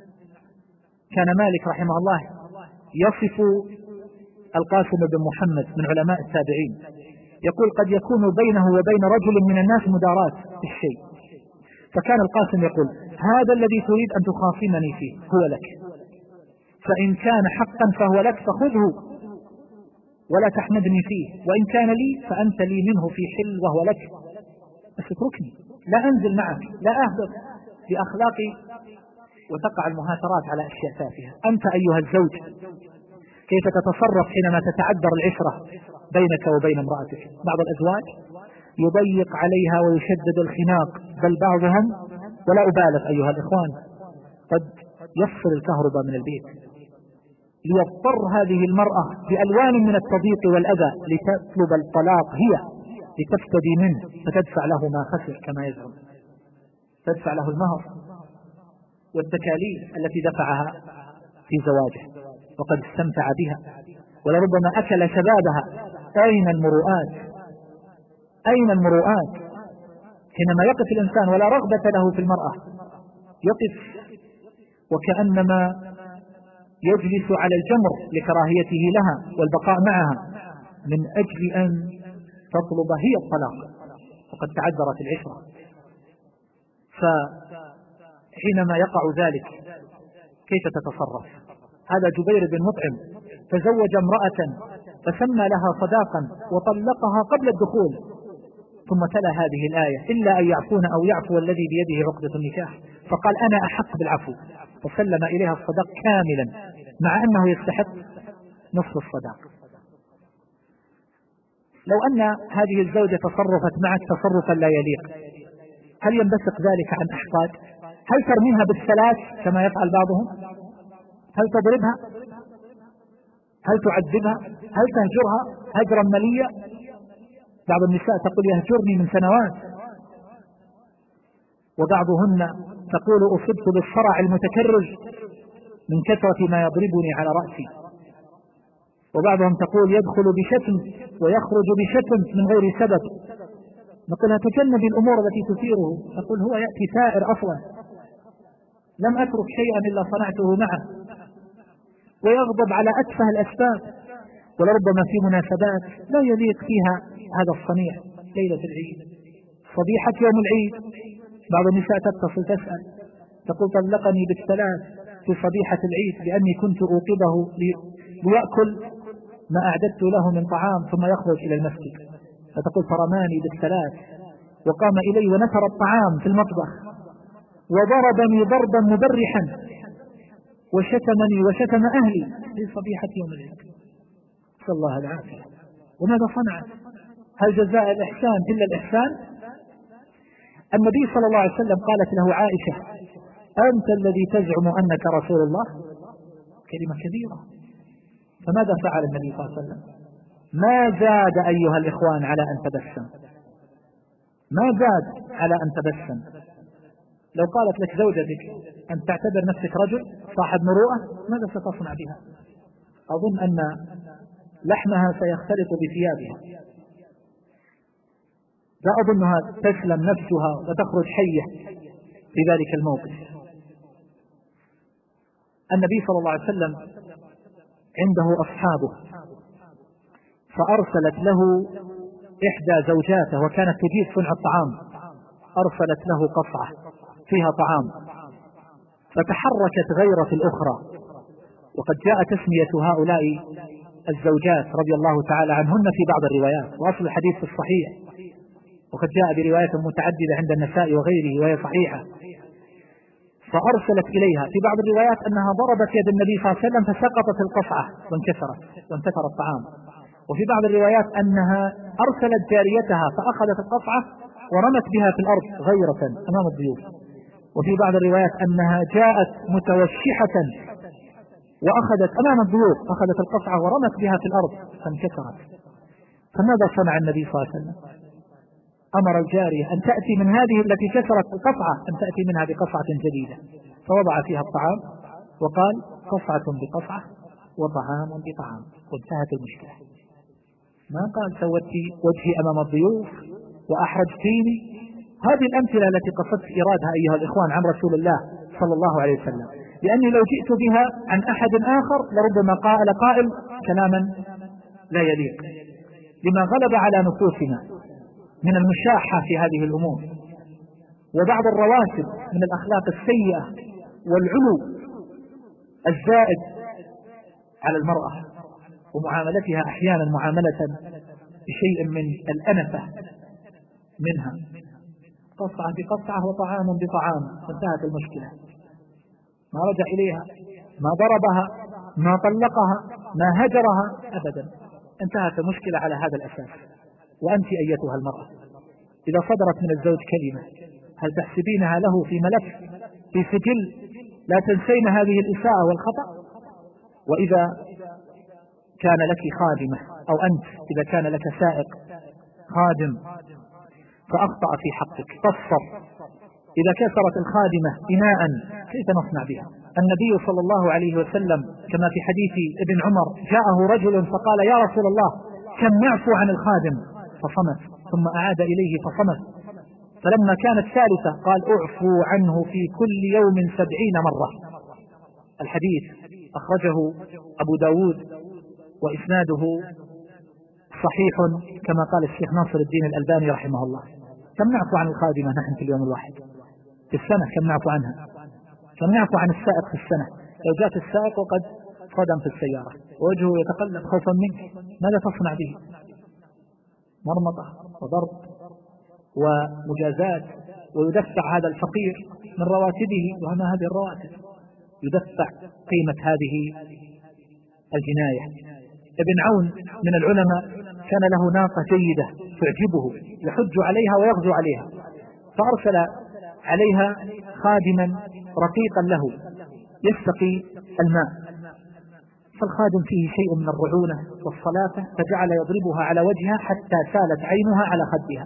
كان مالك رحمه الله يصف القاسم بن محمد من علماء التابعين، يقول قد يكون بينه وبين رجل من الناس مداراة في الشيء، فكان القاسم يقول هذا الذي تريد أن تخاصمني فيه هو لك، فإن كان حقا فهو لك فخذه ولا تحمدني فيه، وإن كان لي فأنت لي منه في حل وهو لك، بس اتركني، لا أنزل معك، لا أهبط بأخلاقي وتقع المهاترات على أشياء تافهة. أنت أيها الزوج كيف تتصرف حينما تتعذر العشرة بينك وبين امرأتك؟ بعض الأزواج يضيق عليها ويشدد الخناق، بل بعضهم ولا أبالغ أيها الإخوان قد يفصل الكهرباء من البيت ليضطر هذه المرأة بألوان من التضييق والأذى لتطلب الطلاق هي لتفتدي منه، فتدفع له ما خسر كما يزعم، تدفع له المهر والتكاليف التي دفعها في زواجه وقد استمتع بها ولربما أكل شبابها. أين المروءات؟ أين المروءات حينما يقف الإنسان ولا رغبة له في المرأة، يقف وكأنما يجلس على الجمر لكراهيته لها والبقاء معها من أجل أن تطلب هي الطلاق وقد تعذرت العشرة. فحينما يقع ذلك كيف تتصرف؟ هذا جبير بن مطعم تزوج امرأة فسمى لها صداقا وطلقها قبل الدخول، ثم تلا هذه الآية إلا أن يعفون أو يعفو الذي بيده عقدة النكاح، فقال أنا أحق بالعفو، فسلم إليها الصداق كاملا مع أنه يستحق نصف الصداق. لو أن هذه الزوجة تصرفت معك تصرفا لا يليق، هل ينبثق ذلك عن أحقاد؟ هل ترميها بالثلاث كما يفعل بعضهم؟ هل تضربها؟ هل تعذبها؟ هل تهجرها هجرا مليا؟ بعض النساء تقول يهجرني من سنوات، وبعضهن تقول أصبت بالصرع المتكرر من كثرة ما يضربني على رأسي، وبعضهم تقول يدخل بشتم ويخرج بشتم من غير سبب، نقول تجنب الأمور التي تثيره، تقول هو يأتي ثائر أصلا لم أترك شيئا إلا صنعته معه، ويغضب على أتفه الأسباب، ولربما في مناسبات لا يليق فيها هذا الصنيع، ليلة العيد، صبيحة يوم العيد، بعض النساء تتصل تسأل تقول طلقني بالثلاث في صبيحة العيد لأني كنت أوقظه ليأكل ما أعددت له من طعام ثم يخرج إلى المسجد، فتقول فرماني بالثلاث وقام إلي ونثر الطعام في المطبخ وضربني ضربا مبرحا وشتمني وشتم أهلي في صبيحة يوم العيد، نسأل الله العافية. وماذا صنعت؟ هل جزاء الإحسان إلا الإحسان؟ النبي صلى الله عليه وسلم قالت له عائشة أنت الذي تزعم أنك رسول الله؟ كلمة كبيرة. فماذا فعل النبي صلى الله عليه وسلم؟ ما زاد أيها الإخوان على أن تبسم، ما زاد على أن تبسم. لو قالت لك زوجتك أن تعتبر نفسك رجل صاحب مروءة، ماذا ستصنع بها؟ أظن أن لحمها سيختلط بثيابها، لا أظنها تسلم نفسها وتخرج حية في ذلك الموقف. النبي صلى الله عليه وسلم عنده أصحابه، فأرسلت له إحدى زوجاته وكانت تجيد صنع الطعام، أرسلت له قصعة فيها طعام، فتحركت غيرة الأخرى. وقد جاء تسمية هؤلاء الزوجات رضي الله تعالى عنهن في بعض الروايات، وأصل الحديث في الصحيح، وقد جاء بروايات متعددة عند النساء وغيره وهي صحيحة. فأرسلت إليها في بعض الروايات أنها ضربت يد النبي صلى الله عليه وسلم فسقطت القصعة وانكسر الطعام، وفي بعض الروايات أنها أرسلت جاريتها فأخذت القصعة ورمت بها في الأرض غيرة أمام الضيوف، وفي بعض الروايات أنها جاءت متوشحة وأخذت أمام الضيوف، أخذت القصعة ورمت بها في الأرض فانكسرت. فماذا صنع النبي صلى الله عليه وسلم؟ أمر الجارية أن تأتي من هذه التي كسرت القصعة أن تأتي منها بقصعة جديدة، فوضع فيها الطعام وقال قصعة بقصعة وطعام بطعام، وانتهت المشكلة. ما قال سوت وجهي أمام الضيوف وأحرجتيني. هذه الأمثلة التي قصدت إيرادها أيها الإخوان عن رسول الله صلى الله عليه وسلم، لأني لو جئت بها عن أحد آخر لربما قال قائل كلاما لا يليق، لما غلب على نفوسنا من المشاحة في هذه الأمور وبعض الرواسب من الأخلاق السيئة والعلو الزائد على المرأة، ومعاملتها أحيانا معاملة بشيء من الأنفة منها، قصعة بقصعة وطعام بطعام، انتهت المشكلة. ما رجع إليها، ما ضربها، ما طلقها، ما هجرها أبدا، انتهت المشكلة على هذا الأساس. وأنت أيتها المرأة إذا صدرت من الزوج كلمة هل تحسبينها له في ملف في سجل لا تنسين هذه الإساءة والخطأ؟ وإذا كان لك خادمة أو أنت إذا كان لك سائق خادم فأخطأ في حقك قصر، إذا كسرت الخادمة إناء كيف نصنع بها؟ النبي صلى الله عليه وسلم كما في حديث ابن عمر جاءه رجل فقال يا رسول الله كم نعفو عن الخادم؟ فصمت، ثم أعاد إليه فصمت، فلما كانت ثالثة قال اعفوا عنه في كل يوم 70 مرة. الحديث أخرجه أبو داود وإسناده صحيح كما قال الشيخ ناصر الدين الألباني رحمه الله. كم نعفو عن الخادمة نحن في اليوم الواحد؟ في السنة كم نعفو عنها؟ كم نعفو عن السائق في السنة؟ لو جاءت السائق وقد صدم في السيارة ووجهه يتقلب خوفا منك ماذا تصنع به؟ مرمطة وضرب ومجازات، ويدفع هذا الفقير من رواتبه، وما هذه الرواتب يدفع قيمة هذه الجناية. ابن عون من العلماء كان له ناقة جيدة تعجبه يحج عليها ويغزو عليها، فأرسل عليها خادما رقيقا له يستقي الماء، فالخادم فيه شيء من الرعونة والصلافة فجعل يضربها على وجهها حتى سالت عينها على خدها،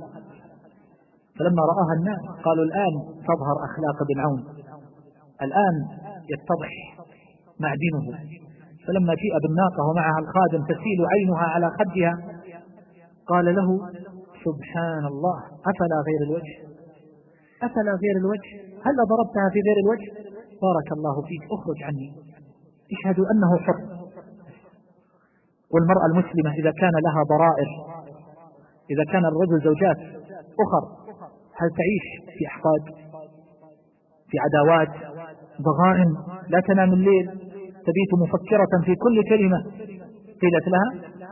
فلما رآها الناس قالوا الآن تظهر أخلاق ابن عون، الآن يتضح معدنه. فلما جاء بالناقة ومعها الخادم تسيل عينها على خدها قال له سبحان الله أفلا غير الوجه؟ أفلا غير الوجه؟ هل ضربتها في غير الوجه؟ بارك الله فيك اخرج عني، اشهدوا أنه حر. والمرأة المسلمة إذا كان لها ضرائر، إذا كان الرجل زوجات أخر، هل تعيش في أحقاد، في عداوات، ضغائن، لا تنام الليل، تبيت مفكرة في كل كلمة قيلت لها؟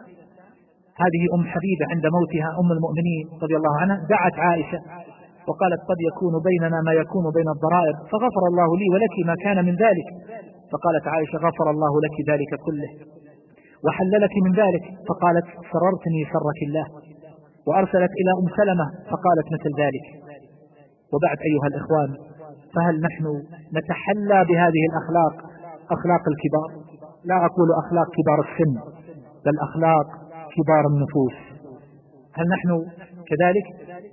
هذه أم حبيبة عند موتها أم المؤمنين رضي الله عنها دعت عائشة وقالت قد يكون بيننا ما يكون بين الضرائر فغفر الله لي ولك ما كان من ذلك، فقالت عائشة غفر الله لك ذلك كله وحللك من ذلك، فقالت سررتني سرك الله، وأرسلت إلى أم سلمة فقالت مثل ذلك. وبعد أيها الإخوان، فهل نحن نتحلى بهذه الأخلاق أخلاق الكبار؟ لا أقول أخلاق كبار السن، بل أخلاق كبار النفوس. هل نحن كذلك؟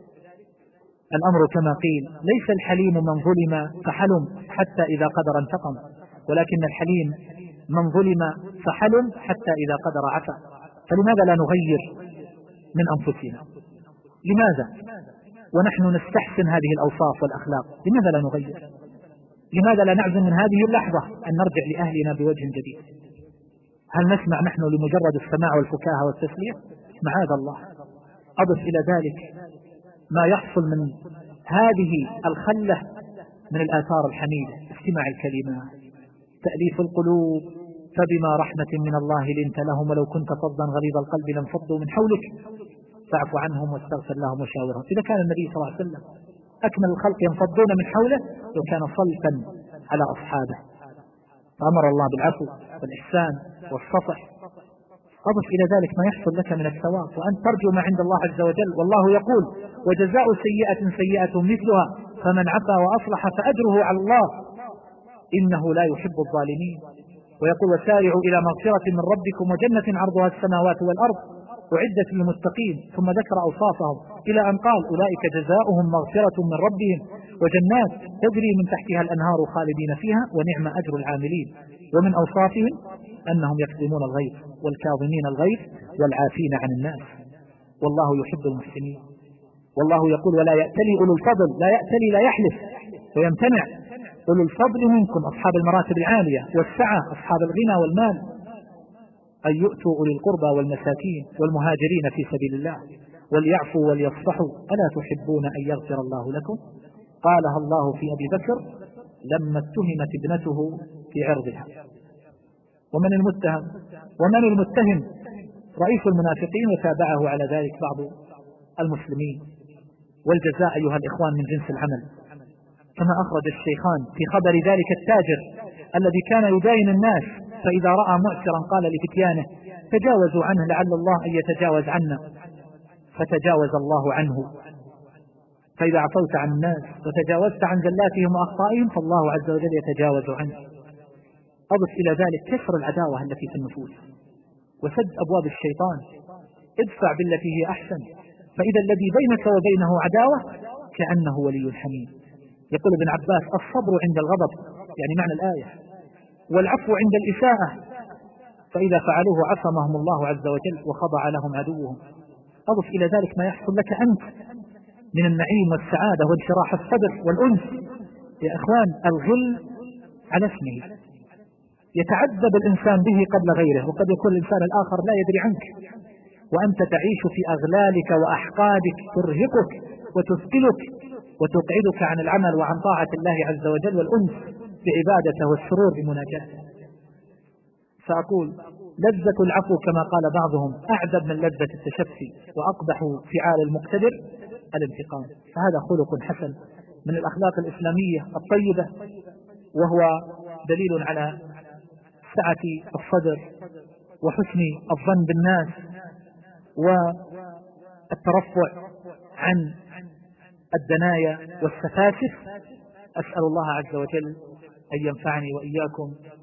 الأمر كما قيل: ليس الحليم من ظلم فحلم حتى إذا قدر انتقم، ولكن الحليم من ظلم فحلم حتى إذا قدر عفا. فلماذا لا نغير من أنفسنا؟ لماذا ونحن نستحسن هذه الأوصاف والأخلاق؟ لماذا لا نغير؟ لماذا لا نعزم من هذه اللحظة أن نرجع لأهلنا بوجه جديد؟ هل نسمع نحن لمجرد السماع والفكاهة والتسلية؟ معاذ الله. أضف إلى ذلك ما يحصل من هذه الخلة من الآثار الحميدة: استماع الكلمات، تأليف القلوب، فبما رحمة من الله لنت لهم ولو كنت فظا غليظ القلب لانفضوا من حولك فاعف عنهم واستغفر لهم وشاورهم. إذا كان النبي صلى الله عليه وسلم أكمل الخلق ينفضون من حوله وكان صلفا على أصحابه، فأمر الله بالعفو والإحسان والصفح. أضف إلى ذلك ما يحصل لك من الثواب، وأن ترجو ما عند الله عز وجل، والله يقول: وجزاء سيئة سيئة مثلها فمن عفا وأصلح فأجره على الله إنه لا يحب الظالمين. ويقول: وسارعوا إلى مغفرة من ربكم وجنة عرضها السماوات والأرض أعدت للمتقين، ثم ذكر أوصافهم إلى أن قال: أولئك جزاؤهم مغفرة من ربهم وجنات تجري من تحتها الأنهار خالدين فيها ونعم أجر العاملين. ومن أوصافهم أنهم يكظمون الغيظ والكاظمين الغيظ والعافين عن الناس، والله يحب المحسنين. والله يقول: ولا يأتلي أولو الفضل، لا يأتلي لا يحلف ويمتنع، أولو الفضل منكم أصحاب المراتب العالية والسعة أصحاب الغنى والمال أن يؤتوا أولي القربى والمساكين والمهاجرين في سبيل الله وليعفوا وليصفحوا ألا تحبون أن يغفر الله لكم؟ قالها الله في أبي بكر لما اتهمت ابنته في عرضها. ومن المتهم؟ رئيس المنافقين، وتابعه على ذلك بعض المسلمين. والجزاء أيها الإخوان من جنس العمل، كما أخرج الشيخان في خبر ذلك التاجر الذي كان يداين الناس، فإذا رأى معسرا قال لفتيانه: تجاوزوا عنه لعل الله أن يتجاوز عنا، فتجاوز الله عنه. فإذا عفوت عن الناس وتجاوزت عن زلاتهم وأخطائهم فالله عز وجل يتجاوز عنه. أضف إلى ذلك كسر العداوة التي في النفوس وسد أبواب الشيطان. ادفع بالتي هي أحسن فإذا الذي بينك وبينه عداوة كأنه ولي حميم. يقول ابن عباس: الصبر عند الغضب، يعني معنى الآية، والعفو عند الإساءة، فإذا فعلوه عصمهم الله عز وجل وخضع لهم عدوهم. أضف إلى ذلك ما يحصل لك أنت من النعيم والسعادة وانشراح الصدر والأنس. يا إخوان، الغل على اسمه، يتعذب الإنسان به قبل غيره، وقد يكون الإنسان الآخر لا يدري عنك، وأنت تعيش في أغلالك وأحقادك ترهقك وتثقلك وتقعدك عن العمل وعن طاعة الله عز وجل والأنس بعبادته والسرور بمناجاته. فأقول: لذة العفو كما قال بعضهم أعذب من لذة التشفي، وأقبح فعال المقتدر الانتقام. فهذا خلق حسن من الأخلاق الإسلامية الطيبة، وهو دليل على سعة الصدر وحسن الظن بالناس والترفع عن الدنايا والسفاسف. أسأل الله عز وجل أن ينفعني وإياكم